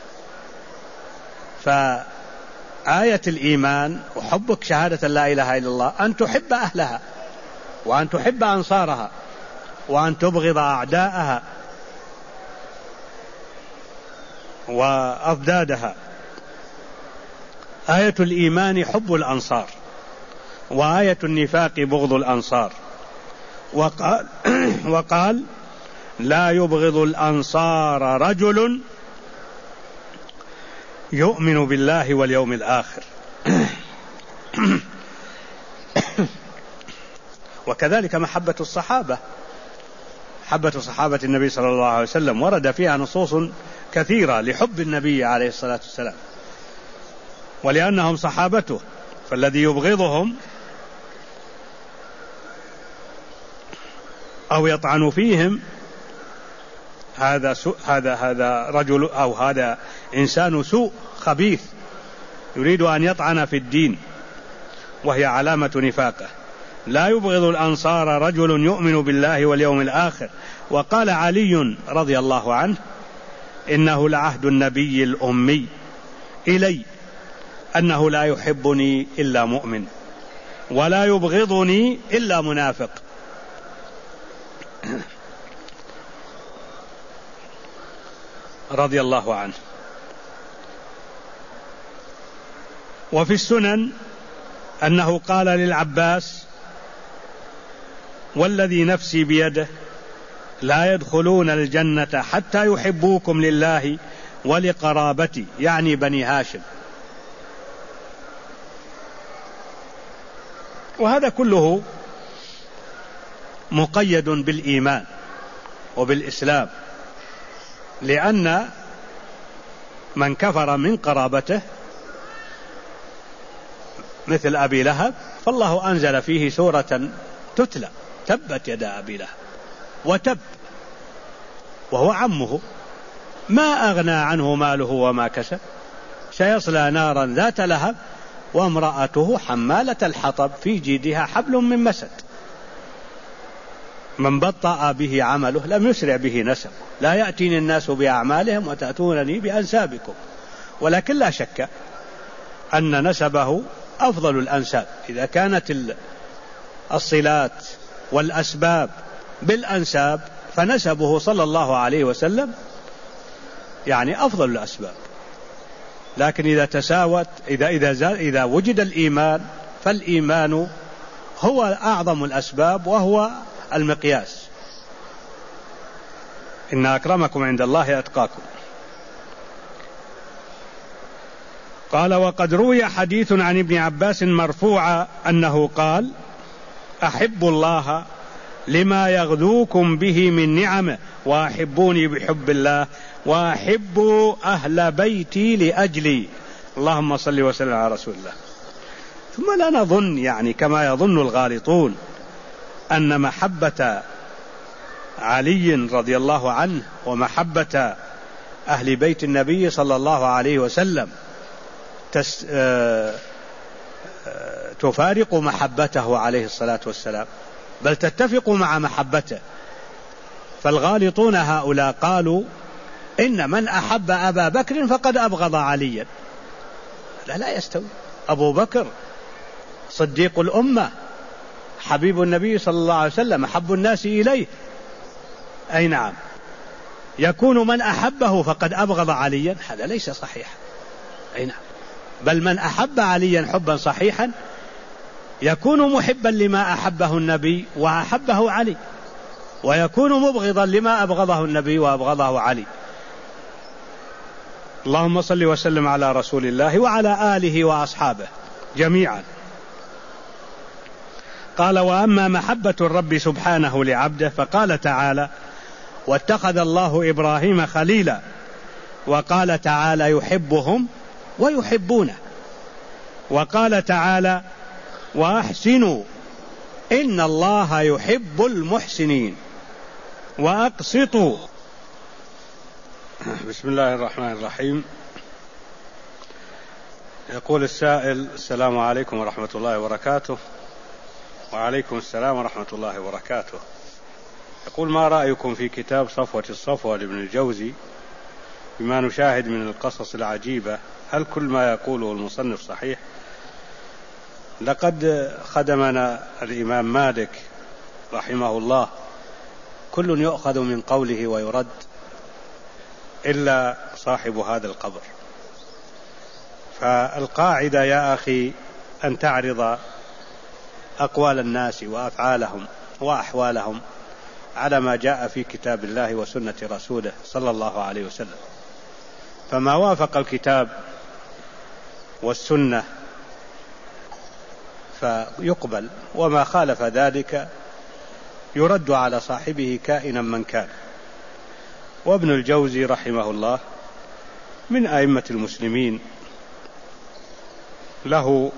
فآية الإيمان وحبك شهادة لا إله إلا الله أن تحب أهلها وأن تحب أنصارها وأن تبغض أعداءها وأضدادها. آية الإيمان حب الأنصار، وآية النفاق بغض الأنصار. وقال لا يبغض الأنصار رجل يؤمن بالله واليوم الآخر. وكذلك محبة الصحابة، محبة صحابة النبي صلى الله عليه وسلم ورد فيها نصوص كثيرة لحب النبي عليه الصلاة والسلام، ولأنهم صحابته، فالذي يبغضهم أو يطعن فيهم هذا رجل أو هذا إنسان سوء خبيث يريد أن يطعن في الدين، وهي علامة نفاقه. لا يبغض الأنصار رجل يؤمن بالله واليوم الآخر. وقال علي رضي الله عنه إنه لعهد النبي الأمي إلي أنه لا يحبني إلا مؤمن ولا يبغضني إلا منافق. رضي الله عنه. وفي السنن أنه قال للعباس والذي نفسي بيده لا يدخلون الجنة حتى يحبوكم لله ولقرابتي، يعني بني هاشم. وهذا كله مقيد بالإيمان وبالإسلام، لأن من كفر من قرابته مثل أبي لهب فالله أنزل فيه سورة تتلى تبت يدا أبي لهب وتب، وهو عمه، ما أغنى عنه ماله وما كسب، سيصلى نارا ذات لهب وامرأته حمالة الحطب في جيدها حبل من مسد. من بطأ به عمله لم يسرع به نسبه. لا يأتيني الناس بأعمالهم وتأتونني بأنسابكم. ولكن لا شك أن نسبه أفضل الأنساب إذا كانت الصلات والأسباب بالأنساب، فنسبه صلى الله عليه وسلم يعني أفضل الأسباب. لكن إذا تساوت إذا وجد الإيمان فالإيمان هو أعظم الأسباب وهو المقياس. إن أكرمكم عند الله أتقاكم. قال وقد روي حديث عن ابن عباس مرفوعا أنه قال أحب الله لما يغذوكم به من نعمه وأحبوني بحب الله وأحبوا أهل بيتي لأجلي. اللهم صل وسلم على رسول الله. ثم لا نظن يعني كما يظن الغالطون أن محبة علي رضي الله عنه ومحبة أهل بيت النبي صلى الله عليه وسلم تفارق محبته عليه الصلاة والسلام، بل تتفق مع محبته. فالغالطون هؤلاء قالوا إن من أحب أبا بكر فقد أبغض عليا. لا يستوي. أبو بكر صديق الأمة، حبيب النبي صلى الله عليه وسلم، أحب الناس إليه. أي نعم، يكون من أحبه فقد أبغض عليا؟ هذا ليس صحيحا. أي نعم، بل من أحب عليا حبا صحيحا يكون محبا لما أحبه النبي وأحبه علي، ويكون مبغضا لما أبغضه النبي وأبغضه علي. اللهم صل وسلم على رسول الله وعلى آله وأصحابه جميعا. قال وأما محبة الرب سبحانه لعبده فقال تعالى واتخذ الله إبراهيم خليلا، وقال تعالى يحبهم ويحبونه، وقال تعالى وأحسنوا إن الله يحب المحسنين وأقسطوا. بسم الله الرحمن الرحيم. يقول السائل السلام عليكم ورحمة الله وبركاته. وعليكم السلام ورحمة الله وبركاته. يقول ما رأيكم في كتاب صفوة الصفوة لابن الجوزي بما نشاهد من القصص العجيبة؟ هل كل ما يقوله المصنف صحيح؟ لقد خدمنا الإمام مالك رحمه الله كل يؤخذ من قوله ويرد إلا صاحب هذا القبر. فالقاعدة يا أخي أن تعرض أقوال الناس وأفعالهم وأحوالهم على ما جاء في كتاب الله وسنة رسوله صلى الله عليه وسلم، فما وافق الكتاب والسنة فيقبل، وما خالف ذلك يرد على صاحبه كائنا من كان. وابن الجوزي رحمه الله من أئمة المسلمين، له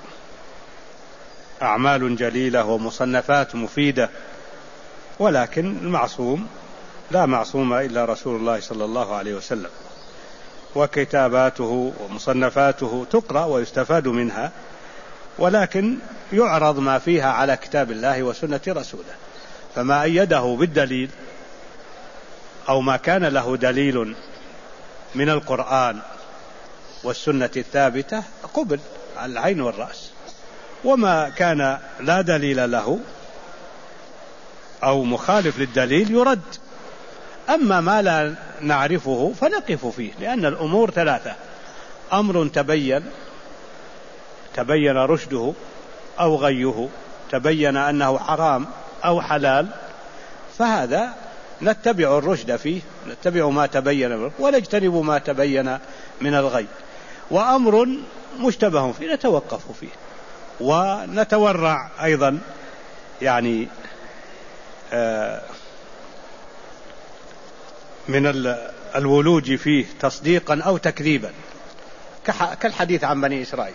أعمال جليلة ومصنفات مفيدة، ولكن المعصوم لا معصوم إلا رسول الله صلى الله عليه وسلم، وكتاباته ومصنفاته تقرأ ويستفاد منها، ولكن يعرض ما فيها على كتاب الله وسنة رسوله، فما أيده بالدليل أو ما كان له دليل من القرآن والسنة الثابتة قبل على العين والرأس، وما كان لا دليل له أو مخالف للدليل يرد. أما ما لا نعرفه فنقف فيه، لأن الأمور ثلاثة: أمر تبين رشده أو غيه، تبين أنه حرام أو حلال، فهذا نتبع الرشد فيه، نتبع ما تبين ونجتنب ما تبين من الغي. وأمر مشتبه فيه نتوقف فيه ونتورع أيضا، يعني من الولوج فيه تصديقا أو تكذيبا، كالحديث عن بني إسرائيل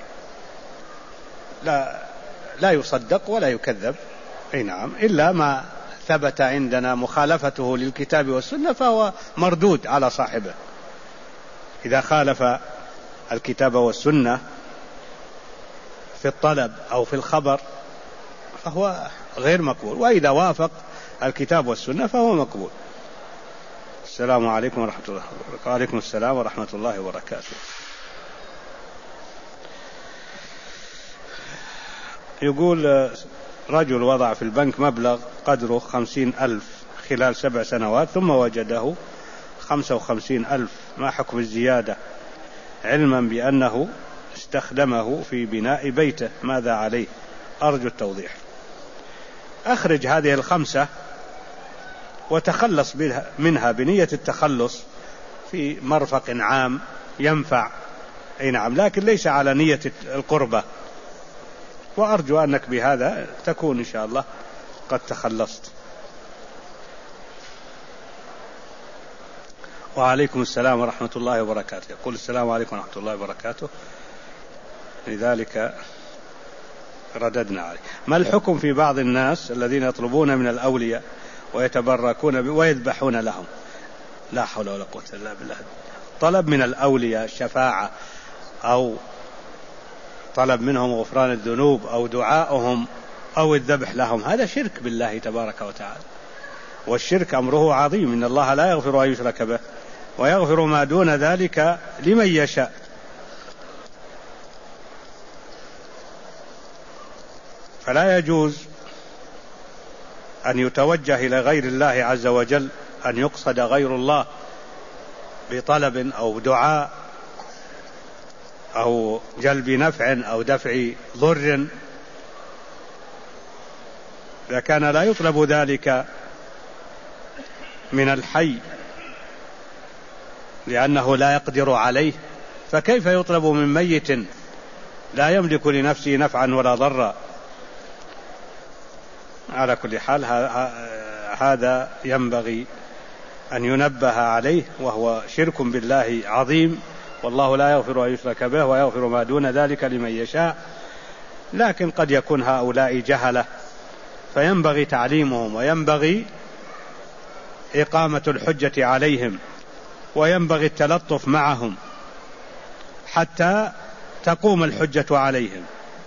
لا يصدق ولا يكذب، أي نعم، إلا ما ثبت عندنا مخالفته للكتاب والسنة فهو مردود على صاحبه. إذا خالف الكتاب والسنة في الطلب أو في الخبر فهو غير مقبول، وإذا وافق الكتاب والسنة فهو مقبول. السلام عليكم ورحمة الله وبركاته. وعليكم السلام ورحمة الله وبركاته. يقول رجل وضع في البنك مبلغ قدره 50,000 خلال 7 سنوات، ثم وجده 55,000، ما حكم الزيادة، علما بأنه استخدمه في بناء بيته، ماذا عليه؟ أرجو التوضيح. أخرج هذه 5 وتخلص منها بنية التخلص في مرفق عام ينفع، أي نعم، لكن ليس على نية القربة، وأرجو أنك بهذا تكون إن شاء الله قد تخلصت. وعليكم السلام ورحمة الله وبركاته. يقول السلام عليكم ورحمة الله وبركاته، لذلك رددنا عليه. ما الحكم في بعض الناس الذين يطلبون من الأولياء ويتبركون ويذبحون لهم؟ لا حول ولا قوة إلا بالله. طلب من الأولياء الشفاعة أو طلب منهم غفران الذنوب أو دعاؤهم أو الذبح لهم، هذا شرك بالله تبارك وتعالى، والشرك أمره عظيم، إن الله لا يغفر أن يشرك به ويغفر ما دون ذلك لمن يشاء. فلا يجوز أن يتوجه إلى غير الله عز وجل، أن يقصد غير الله بطلب أو دعاء أو جلب نفع أو دفع ضر، إذا كان لا يطلب ذلك من الحي لأنه لا يقدر عليه، فكيف يطلب من ميت لا يملك لنفسه نفعا ولا ضرا؟ على كل حال هذا ينبغي أن ينبه عليه، وهو شرك بالله عظيم، والله لا يغفر أن يشرك به ويغفر ما دون ذلك لمن يشاء. لكن قد يكون هؤلاء جهلة، فينبغي تعليمهم، وينبغي إقامة الحجة عليهم، وينبغي التلطف معهم حتى تقوم الحجة عليهم،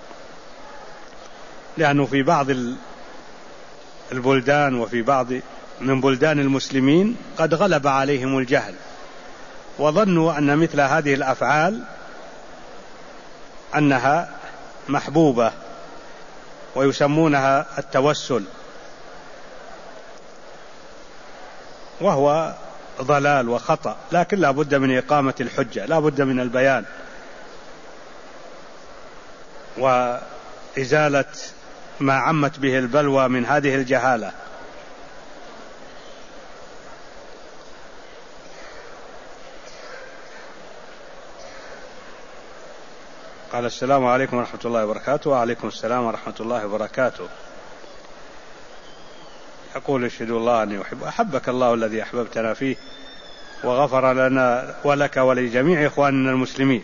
لأنه في بعض البلدان وفي بعض من بلدان المسلمين قد غلب عليهم الجهل، وظنوا أن مثل هذه الأفعال أنها محبوبة ويسمونها التوسل، وهو ضلال وخطأ، لكن لا بد من إقامة الحجة، لا بد من البيان وإزالة ما عمت به البلوى من هذه الجهالة. قال: السلام عليكم ورحمة الله وبركاته. وعليكم السلام ورحمة الله وبركاته. يقول: أشهد الله أني أحبك الله الذي أحببتنا فيه وغفر لنا ولك ولجميع إخواننا المسلمين.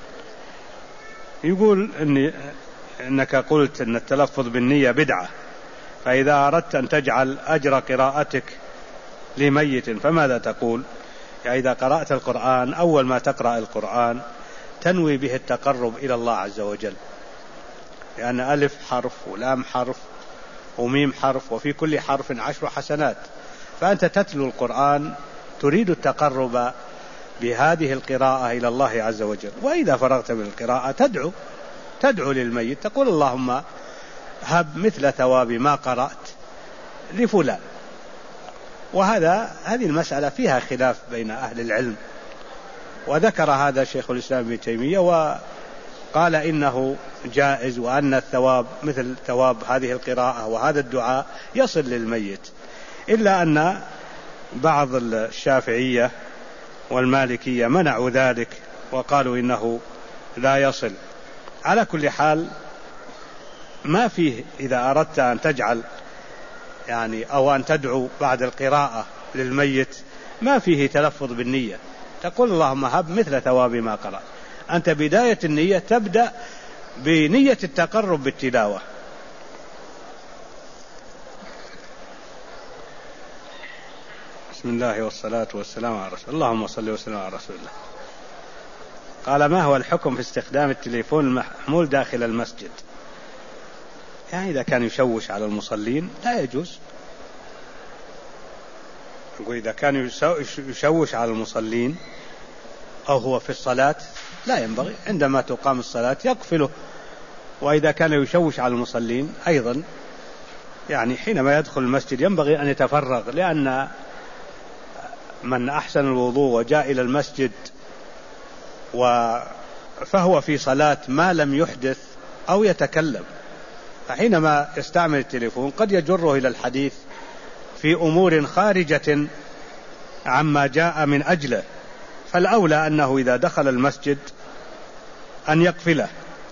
يقول إنك قلت أن التلفظ بالنية بدعة، فإذا أردت أن تجعل أجر قراءتك لميت فماذا تقول؟ يعني إذا قرأت القرآن أول ما تقرأ القرآن تنوي به التقرب إلى الله عز وجل، لأن ألف حرف ولام حرف وميم حرف، وفي كل حرف 10 حسنات، فأنت تتلو القرآن تريد التقرب بهذه القراءة إلى الله عز وجل. وإذا فرغت من القراءة تدعو للميت، تقول: اللهم هب مثل ثواب ما قرأت لفلان. هذه المسألة فيها خلاف بين أهل العلم، وذكر هذا شيخ الإسلام ابن تيمية وقال إنه جائز، وأن الثواب مثل ثواب هذه القراءة وهذا الدعاء يصل للميت، إلا أن بعض الشافعية والمالكية منعوا ذلك وقالوا إنه لا يصل. على كل حال ما فيه، إذا أردت أن تجعل أو أن تدعو بعد القراءة للميت ما فيه تلفظ بالنية، تقول: اللهم هب مثل ثواب ما قرأ. أنت بداية النية تبدأ بنية التقرب بالتلاوة. بسم الله والصلاة والسلام على رسول الله. اللهم صل وسلم على رسول الله. قال: ما هو الحكم في استخدام التليفون المحمول داخل المسجد؟ إذا كان يشوش على المصلين لا يجوز. إذا كان يشوش على المصلين أو هو في الصلاة لا ينبغي، عندما تقام الصلاة يقفله. وإذا كان يشوش على المصلين أيضا حينما يدخل المسجد ينبغي أن يتفرغ، لأن من أحسن الوضوء وجاء إلى المسجد فهو في صلاة ما لم يحدث أو يتكلم، فحينما يستعمل التليفون قد يجره إلى الحديث في أمور خارجة عما جاء من أجله، فالأولى أنه إذا دخل المسجد أن يقفله.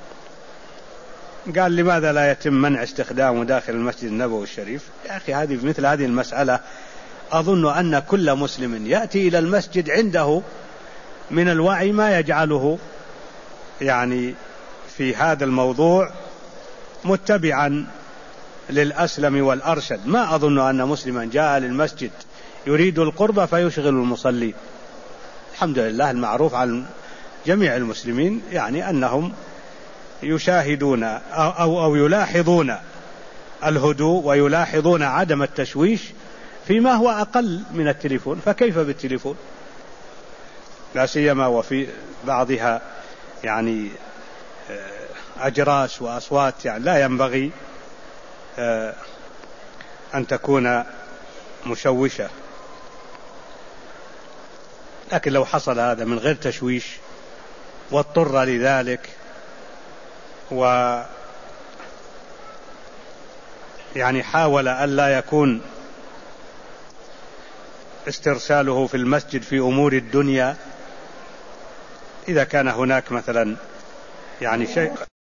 قال: لماذا لا يتم منع استخدامه داخل المسجد النبوي الشريف؟ يا أخي مثل هذه المسألة أظن أن كل مسلم يأتي إلى المسجد عنده من الوعي ما يجعله في هذا الموضوع متبعا للأسلم والأرشد. ما أظن أن مسلما جاء للمسجد يريد القرب فيشغل المصلين. الحمد لله المعروف عن جميع المسلمين أنهم يشاهدون أو يلاحظون الهدوء ويلاحظون عدم التشويش فيما هو أقل من التليفون، فكيف بالتليفون؟ لا سيما وفي بعضها أجراس وأصوات لا ينبغي أن تكون مشوشة. لكن لو حصل هذا من غير تشويش واضطر لذلك حاول ألا يكون استرساله في المسجد في أمور الدنيا، إذا كان هناك مثلا شيء